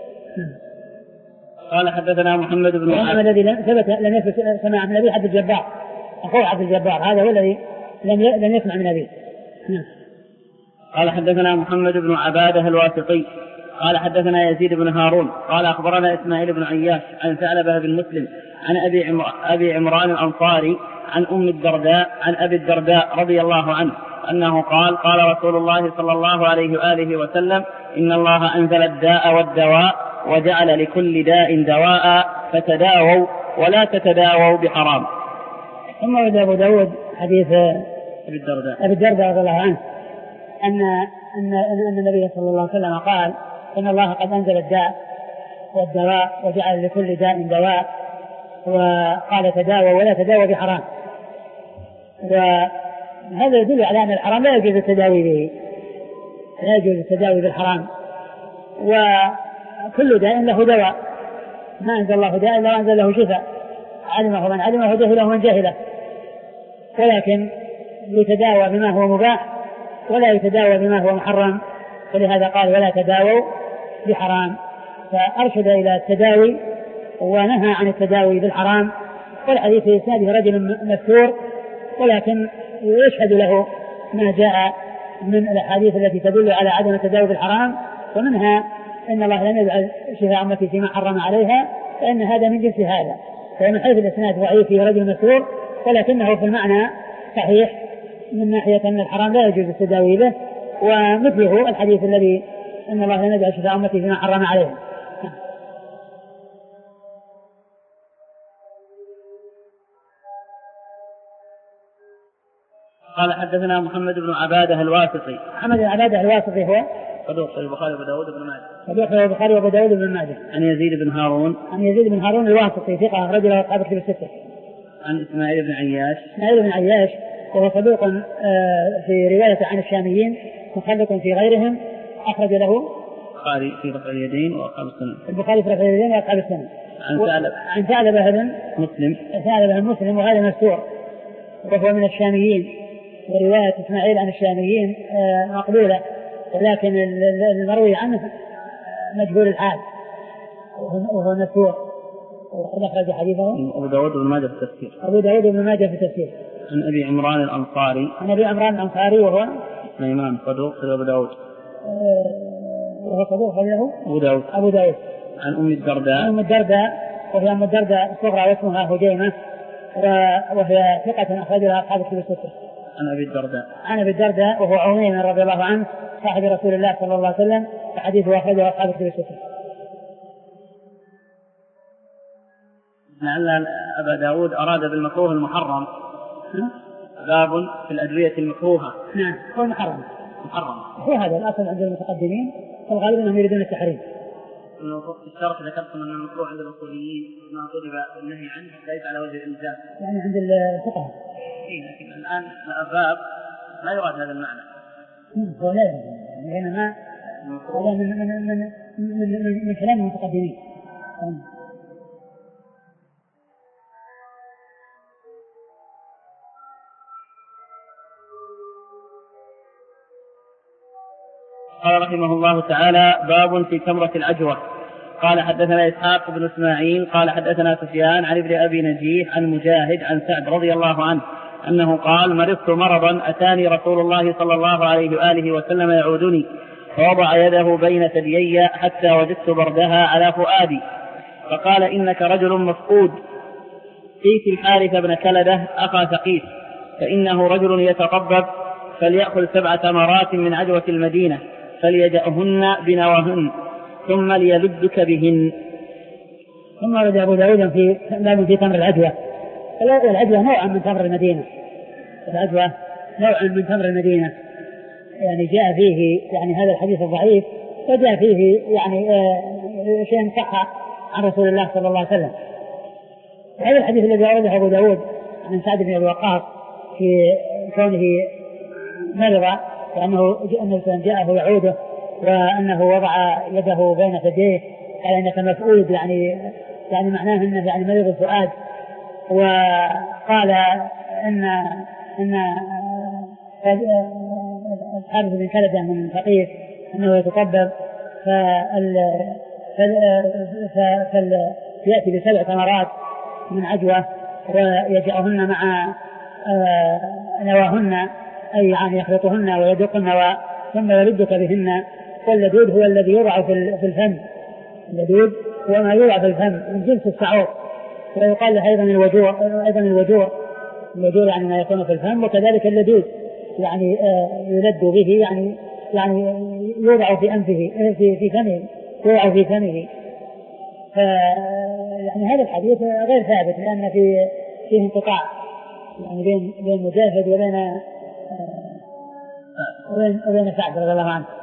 قال حدثنا محمد بن محمد الذي ثبت لم يثبت سماع من أبيه عبد الجبار، أخوه عبد الجبار، هذا هو الذي لم لم يسمع من أبيه. قال حدثنا محمد بن عبادة الواسطي قال حدثنا يزيد بن هارون قال أخبرنا إسماعيل بن عياش عن ثعلبة بن مسلم عن أبي عمر أبي عمران الأنصاري عن أم الدرداء عن أبي الدرداء رضي الله عنه أنه قال قال رسول الله صلى الله عليه وآله وسلم إن الله أنزل الداء والدواء وجعل لكل داء دواء فتداووا ولا تتداووا بحرام. ثم ورد أبو داود حديث أبي الدرداء أبي الدرداء رضي الله عنه أن أن أن النبي صلى الله عليه وسلم قال إن الله قد أنزل الداء والدواء وجعل لكل داء دواء وقال تداووا ولا تداووا بحرام. وهذا يدل على أن الحرام لا يجوز التداوي به، لا يجوز التداوي بالحرام، وكل داء له دواء، ما أنزل الله داء إلا أنزل له شفاء، علمه من علمه وجهله من جهله، ولكن يتداوى بما هو مباح ولا يتداوى بما هو محرم، ولهذا قال ولا تداووا بحرام، فأرشد إلى التداوي ونهى عن التداوي بالحرام. والحديث في إسناده رجل مستور، ولكن يشهد له ما جاء من الأحاديث التي تدل على عدم التداوي بالحرام، ومنها إن الله لم يجعل شفاء أمتي فيما حرم عليها، فإن هذا من جنس هذا، فمن حيث الإسناد ضعيف في رجل مستور، ولكنه في المعنى صحيح من ناحية أن الحرام لا يجوز التداوي به، ومثله الحديث الذي إن الله لم يجعل شفاء أمتي فيما حرم عليها. قال حدثنا محمد بن عبادة الواسطي. محمد بن عبادة الواسطي هو صدوق البخاري وأبو داود بن ماجه. صدوق البخاري وأبو داود بن ماجه. عن يزيد بن هارون. عن يزيد بن هارون الواسطي ثقة رجل أصحاب الكتب الستة. عن إسماعيل بن عياش. إسماعيل بن عياش وهو صدوق في رواية عن الشاميين، مخلط في غيرهم، أخرج له البخاري في رفع اليدين وأصحاب السنن. البخاري في رفع اليدين وأصحاب السنن. عن ثعلبة عن ثعلبة بن مسلم. ثعلبة بن مسلم وهذا مستور وهو من الشاميين، ورواية إسماعيل عن الشاميين مقبولة، ولكن المروي عنه مجهول الحال وهو مستور، وقد أخرج حديثه أبو داود بن ماجه في التفسير. أبو داود بن ماجه في التفسير. عن أبي عمران الأنصاري. عن أبي عمران الأنصاري وهو سليمان صدوق أبو داود وهو صدوق له أبو داود. أبو داود. عن أم الدرداء. أم الدرداء وهي أم الدرداء الصغرى واسمها هجيمة، وهي ثقة أخرج لها أصحاب الكتب الستة. عن أبي الدرداء. عن أبي الدرداء وهو عميم رضي الله عنه صاحب رسول الله صلى الله عليه وسلم، فحديثه أخرجه أصحاب الكتب الستة. لعل أبا داود أراد بالمكروه المحرم باب في الأدوية المكروهة. نعم هو محرم محرم هو هذا الأصل عند المتقدمين، والغالب أنهم يريدون التحريم. في الشرح ذكرتم أن المكروه عند الأصوليين ما طلب النهي عنه ليس على وجه الإلزام، يعني عند الفقهاء. إيه لكن الآن الباب لا يراد هذا المعنى. هو لا يعني إنما هذا من من من من من, من كلام المتقدمين. قال رحمه الله تعالى باب في تمرة العجوة. قال حدثنا إسحاق بن إسماعيل قال حدثنا سفيان عن ابن أبي نجيح عن مجاهد عن سعد رضي الله عنه أنه قال مرضت مرضا أتاني رسول الله صلى الله عليه وآله وسلم يعودني فوضع يده بين ثديي حتى وجدت بردها على فؤادي فقال إنك رجل مفقود ائت الحارث بن كلدة أخا ثقيف فإنه رجل يتطبب فليأخذ سبع تمرات من عجوة المدينة فليدعهن بنواهن ثم ليلدك بهن. ثم ورد أبو داود في باب في تمر العجوة. العجوة نوع من تمر المدينة، العجوة نوع من تمر المدينة، يعني جاء فيه يعني هذا الحديث الضعيف، وجاء فيه يعني آه شيء صح عن رسول الله صلى الله عليه وسلم. هذا الحديث الذي ورده أبو داود عن سعد بن أبي وقاص في كونه مرض، لأنه أنه جاءه يعوده وأنه وضع يده بين ثديه على أنك مفؤول يعني يعني معناه أنه يعني مريض الفؤاد. وقال إن إن الحارث بن كلدة من فقيه أنه يتطبب فال فال يأتي بسبع ثمرات من عجوة ويجعهن مع نواهن أي يعني يخلطهن ويدق النوى ثم يردك بهن. واللدود هو الذي يوضع في الفم، اللدود هو ما يوضع في الفم من جنس السعور، ويقال له أيضا الوجوع، أيضا الوجوع الوجوع يعني ما يكون في الفم، وكذلك اللدود يعني يلد به يعني يعني يوضع في أنفه في في فمه يوضع في فمه. ف يعني هذا الحديث غير ثابت لأن في فيه انقطاع يعني بين بين مجاهد وبين وبين وبين سعد رضي الله عنه.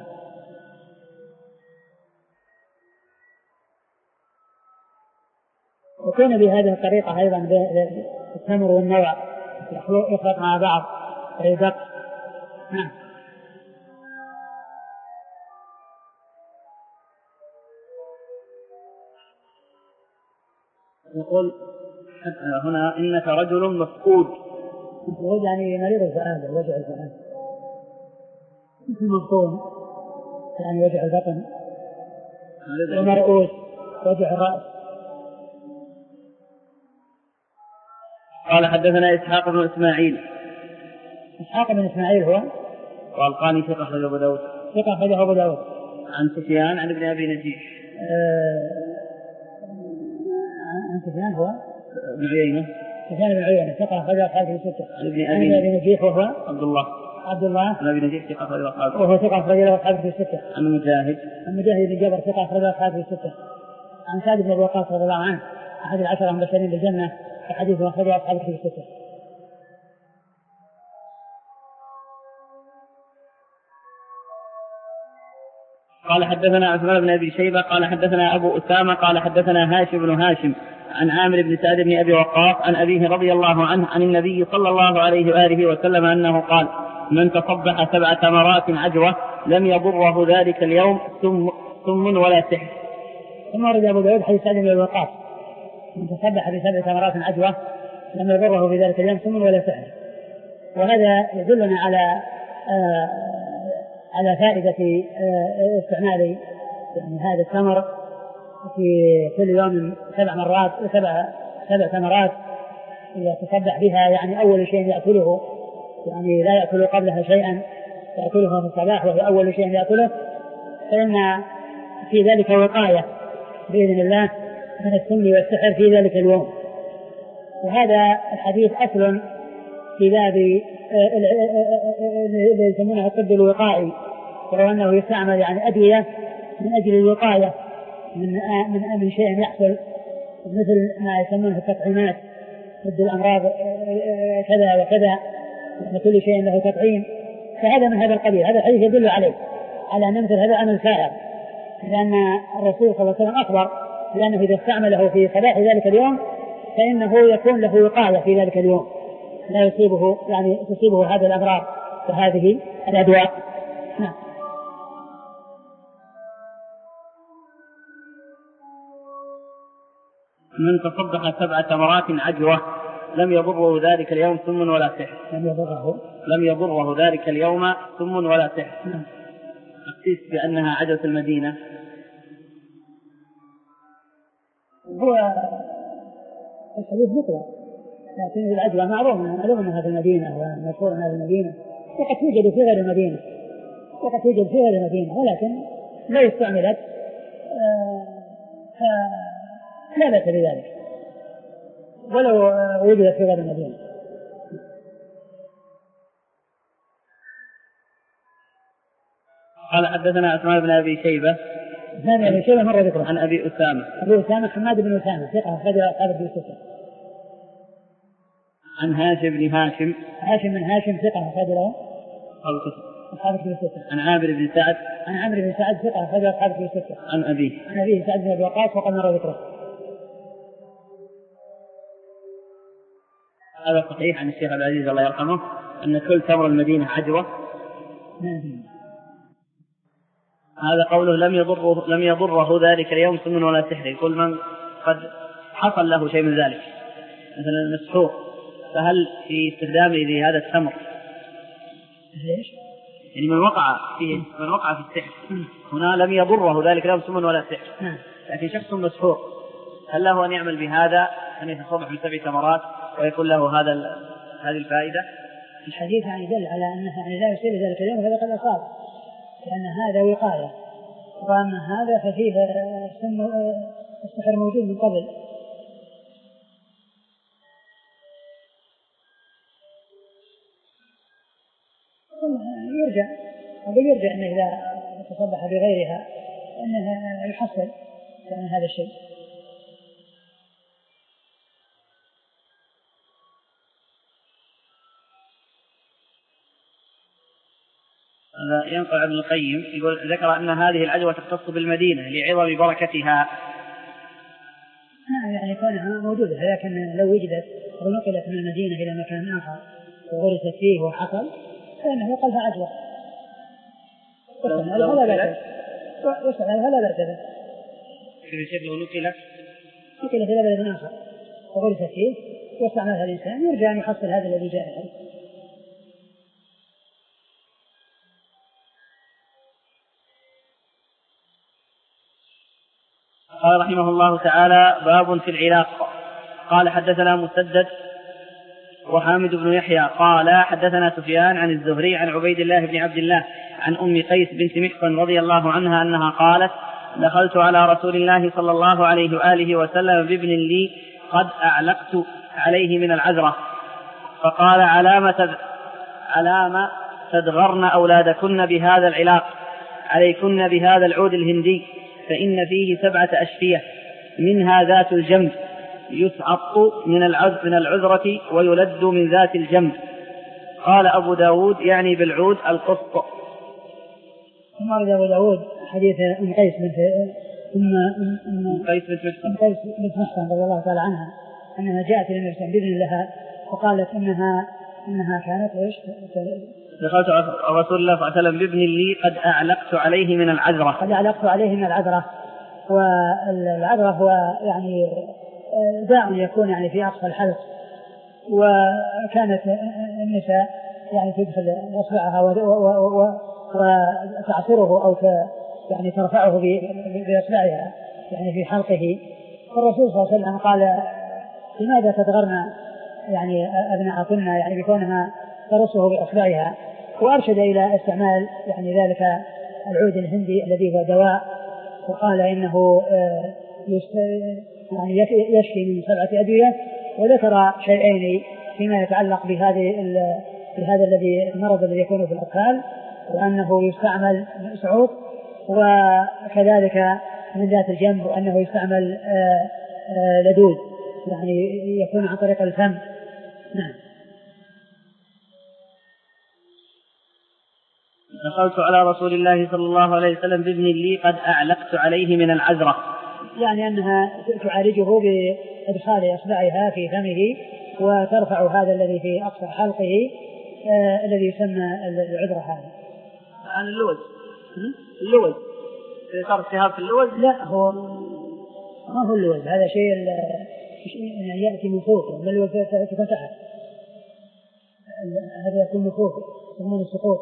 وكان بهذه الطريقة أيضا التمر والنوى يخلط مع بعض ويدق. نعم. يقول هنا إنك رجل مفقود. مفقود يعني مريض الفؤاد، وجع الفؤاد، مثل مفقود يعني وجع البطن، ومرؤوس وجع الرأس. قال حدثنا إسحاق بن إسماعيل. إسحاق بن إسماعيل هو والقاني ثقة أخرجه أبو داود. ثقة أخرجه أبو داود. عن سفيان عن ابن أبي نجيح. آه... عن سفيان هو ابن عيينة. سفيان بن عيينة ثقة أخرجه أصحابه الستة. عن ابن أبي نجيح وهو عبد الله. عبد الله عن أبي نجيح ثقة أخرجه أصحابه. وهو ثقة أخرجه أصحابه الستة. عن مجاهد. عن مجاهد بن جبر ثقة أخرجه أصحابه الستة. عن سعد بن أبي وقاص رضي الله عنه أحد العشرة المبشرين بالجنة وحديث أخرجه أصحابه الستة. قال حدثنا عثمان بن أبي شيبة قال حدثنا أبو أسامة قال حدثنا هاشم بن هاشم عن عامر بن سعد بن أبي وقاص عن أبيه رضي الله عنه عن النبي صلى الله عليه وآله وسلم أنه قال: من تصبح سبع تمرات عجوة لم يضره ذلك اليوم سم, سم ولا سحر. ثم ورد أبو داود حديث سعد بن أبي وقاص: من تصبح بسبع تمرات عجوة لم يضره في ذلك اليوم سم ولا سحر. وهذا يدلنا على آه على فائدة استعمال يعني هذا التمر في كل يوم سبع مرات سبع سبع تمرات يتصبح بها. يعني أول شيء يأكله يعني لا يأكل قبلها شيئا، يأكلها في الصباح وهو أول شيء يأكله، فإن في ذلك وقاية بإذن الله من السم والسحر في ذلك اليوم. وهذا الحديث أصل في باب اللي يسمونه الطب الوقائي، ولو أنه يستعمل يعني أدوية من أجل الوقاية من من من شيء يحصل، مثل ما يسمونه التطعيمات ضد الأمراض كذا وكذا، يعني كل شيء له تطعيم، فهذا من هذا القبيل. هذا الحديث يدل عليه على أن مثل هذا أمر سائر، لأن الرسول صلى الله عليه وسلم أخبر بأنه إذا استعمله في صباح ذلك اليوم فإنه يكون له وقاية في ذلك اليوم، لا يصيبه يعني تصيبه هذه الأمراض وهذه الأدواء. نعم. من تصبح سبع تمرات عجوة لم يضره ذلك اليوم سم ولا سحر. لم يضره لم يضره ذلك اليوم سم ولا سحر. نعم. أحسس بأنها عجوة المدينة. هو الحديث مطلق، لكن العجوة معروف معلوم أنها في المدينة ومشهور أنها في المدينة، وقد توجد في غير المدينة وقد توجد في غير المدينة، ولكن لو استعملت لا بأس بذلك ولو وجدت في غير المدينة. قال حدثنا عثمان بن أبي شيبة. عثمان بن أبي شيبة مرة ذكره. عن أبي أسامة. أبي أسامة حماد بن أسامة ثقة أخرج أصحاب الستة. عن هاشم بن هاشم. هاشم بن هاشم ثقة أخرج له أصحاب الستة. عن عامر بن سعد. عن عامر بن سعد ثقة أخرج أصحاب الستة. عن أبيه. عن أبيه سعد بن أبي وقاص وقد مر ذكره. هذا صحيح عن الشيخ العزيز الله يرحمه أن كل تمر المدينة عجوة. هذا قوله لم يضره لم يضره ذلك اليوم سم ولا سحر، يقول من قد حصل له شيء من ذلك مثلا المسحور، فهل في استخدامه لهذا التمر ليش؟ يعني من وقع فيه من وقع في السحر هنا لم يضره ذلك اليوم سم ولا سحر، لكن شخص مسحور هل له أن يعمل بهذا أن يتصبح من سبع ثمرات ويكون له هذا هذه الفائدة؟ الحديث يعني دل على أنه يعني لا يصير ذلك اليوم فهذا قد أصاب، لأن هذا وقاية، وأما هذا ففيه سم السحر موجود من قبل. يرجع أقول يرجع أنه إذا تصبح بغيرها أنه يحصل يعني هذا الشيء. ينقل ابن القيم يقول ذكر أن هذه العجوة تختص بالمدينة لعظم بركتها. يعني كونها موجودة، لكن لو وجدت ونقلت من المدينة إلى مكان آخر وغرست فيه وحصل فإنه يقلها عجوة وسأل هلا بأس به. كيف يصير لو نقلت نقلت إلى بلد آخر وغرست فيه واستعملها الإنسان يرجع أن يحصل هذا الذي جاء. قال رحمه الله تعالى باب في العلاق. قال حدثنا مسدد وحامد بن يحيى قال حدثنا سفيان عن الزهري عن عبيد الله بن عبد الله عن أم قيس بنت محصن رضي الله عنها أنها قالت دخلت على رسول الله صلى الله عليه وآله وسلم بابن لي قد أعلقت عليه من العذرة فقال علامة علامة تدغرن أولادكن بهذا العلاق عليكن بهذا العود الهندي فإن فيه سبعة أشفية منها ذات الجنب يسعط من العذرة ويلد من ذات الجنب. قال أبو داود يعني بالعود القسط. ثم أرد أبو داود حديث أم قيس بنت أم قيس بنت محصن رضي الله تعالى عنها أنها جاءت إلى النبي بإذن لها وقالت إنها إنها كانت إيش؟ دخلت رسول الله صلى الله عليه وسلم بابن لي قد أعلقت عليه من العذرة قد أعلقت عليه من العذرة. والعذرة هو يعني داء يكون يعني في أقصى الحلق، وكانت النساء يعني تدخل أصبعها وتعصره أو يعني ترفعه بأصبعها يعني في حلقه. والرسول صلى الله عليه وسلم قال لماذا تدغرن يعني أبناءكن يعني بكونها ترصه بأصبعها، وأرشد إلى استعمال يعني ذلك العود الهندي الذي هو دواء، وقال إنه يعني يشفي من سبعة أدوية، وذكر شيئين فيما يتعلق بهذه بهذا الذي المرض الذي يكون في الأطفال وأنه يستعمل سعوط، وكذلك من ذات الجنب وأنه يستعمل لدود يعني يكون عن طريق الفم. نعم. دخلت على رسول الله صلى الله عليه وسلم بابن لي قد أعلقت عليه من العذرة، يعني أنها تعالجه بإدخال إصبعها في فمه وترفع هذا الذي في أقصى حلقه آه الذي يسمى العذرة. هذا عن اللوز اللوز صار التهاب في اللوز؟ لا، هو ما هو اللوز، هذا شيء يأتي من فوق، من اللوز تفتحه هذا يكون من فوق يسمونه السقوط.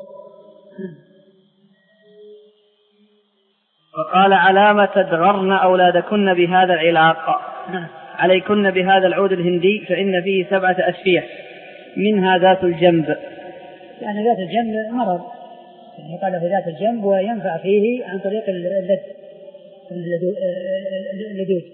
وقال علامة تدغرن أولادكن بهذا العلاق عليكن بهذا العود الهندي فإن فيه سبعة أشفية منها ذات الجنب. يعني ذات الجنب مرض يعني قال في ذات الجنب وينفع فيه عن طريق اللد اللدود.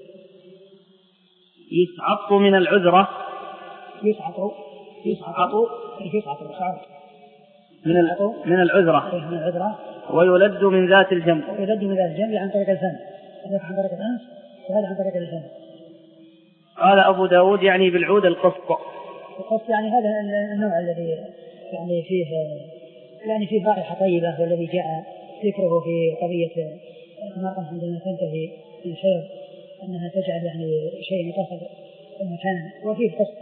يسعط من العذرة يسعط يسعط يسعط من من العذرة من العذرة ويلد من ذات الجنب ويلد من ذات الجنب عن طريق الفم، هذا عن طريق الأنف وهذا عن طريق الفم. قال أبو داود يعني بالعود القسط. القسط يعني هذا النوع الذي يعني فيه يعني فيه رائحة طيبة، والذي جاء ذكره في قضية المرأة عندما تنتهي من الحيض أنها تجعل يعني شيء يتصل المكان وفيه قسط.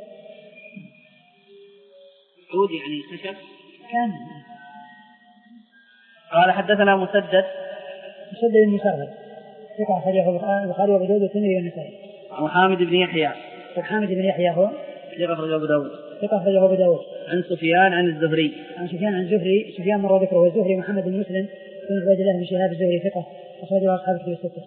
عود يعني خشب كان. قال حدثنا مسدد مسدد المسافر ثقة أخرجه البخاري وأبو داود والترمذي والنسائي. وحامد بن يحيى. وحامد بن يحيى هو ثقة أخرجه أبو داود. ثقة أخرجه أبو داود. عن سفيان عن الزهري. عن سفيان عن الزهري. سفيان مر ذكره. والزهري محمد بن مسلم بن عبيد الله بن شهاب الزهري ثقة أخرجه أصحاب الكتب الستة.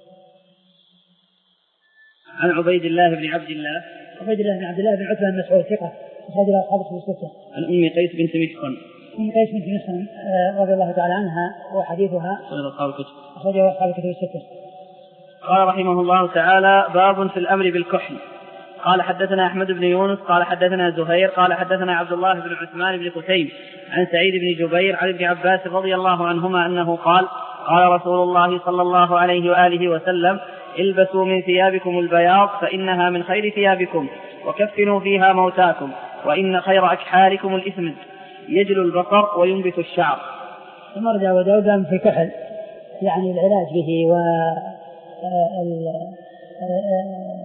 عن عبيد الله بن عبد الله. عبيد الله بن عبد الله بن عتبة بن مسعود ثقة أخرجه أصحاب الكتب الستة. عن أم قيس بنت محصن. أم قيس بنت محصن رضي الله تعالى عنها وحديثها أخرجه أصحاب الكتب الستة. قال رحمه الله تعالى: باب في الأمر بالكحل. قال حدثنا أحمد بن يونس قال حدثنا زهير قال حدثنا عبد الله بن عثمان بن قتيم عن سعيد بن جبير عن ابن عباس رضي الله عنهما أنه قال: قال رسول الله صلى الله عليه وآله وسلم: البسوا من ثيابكم البياض فإنها من خير ثيابكم، وكفنوا فيها موتاكم، وإن خير أكحالكم الإثمد يجل البصر وينبت الشعر. ثم رجع وداود في الكحل يعني العلاج به و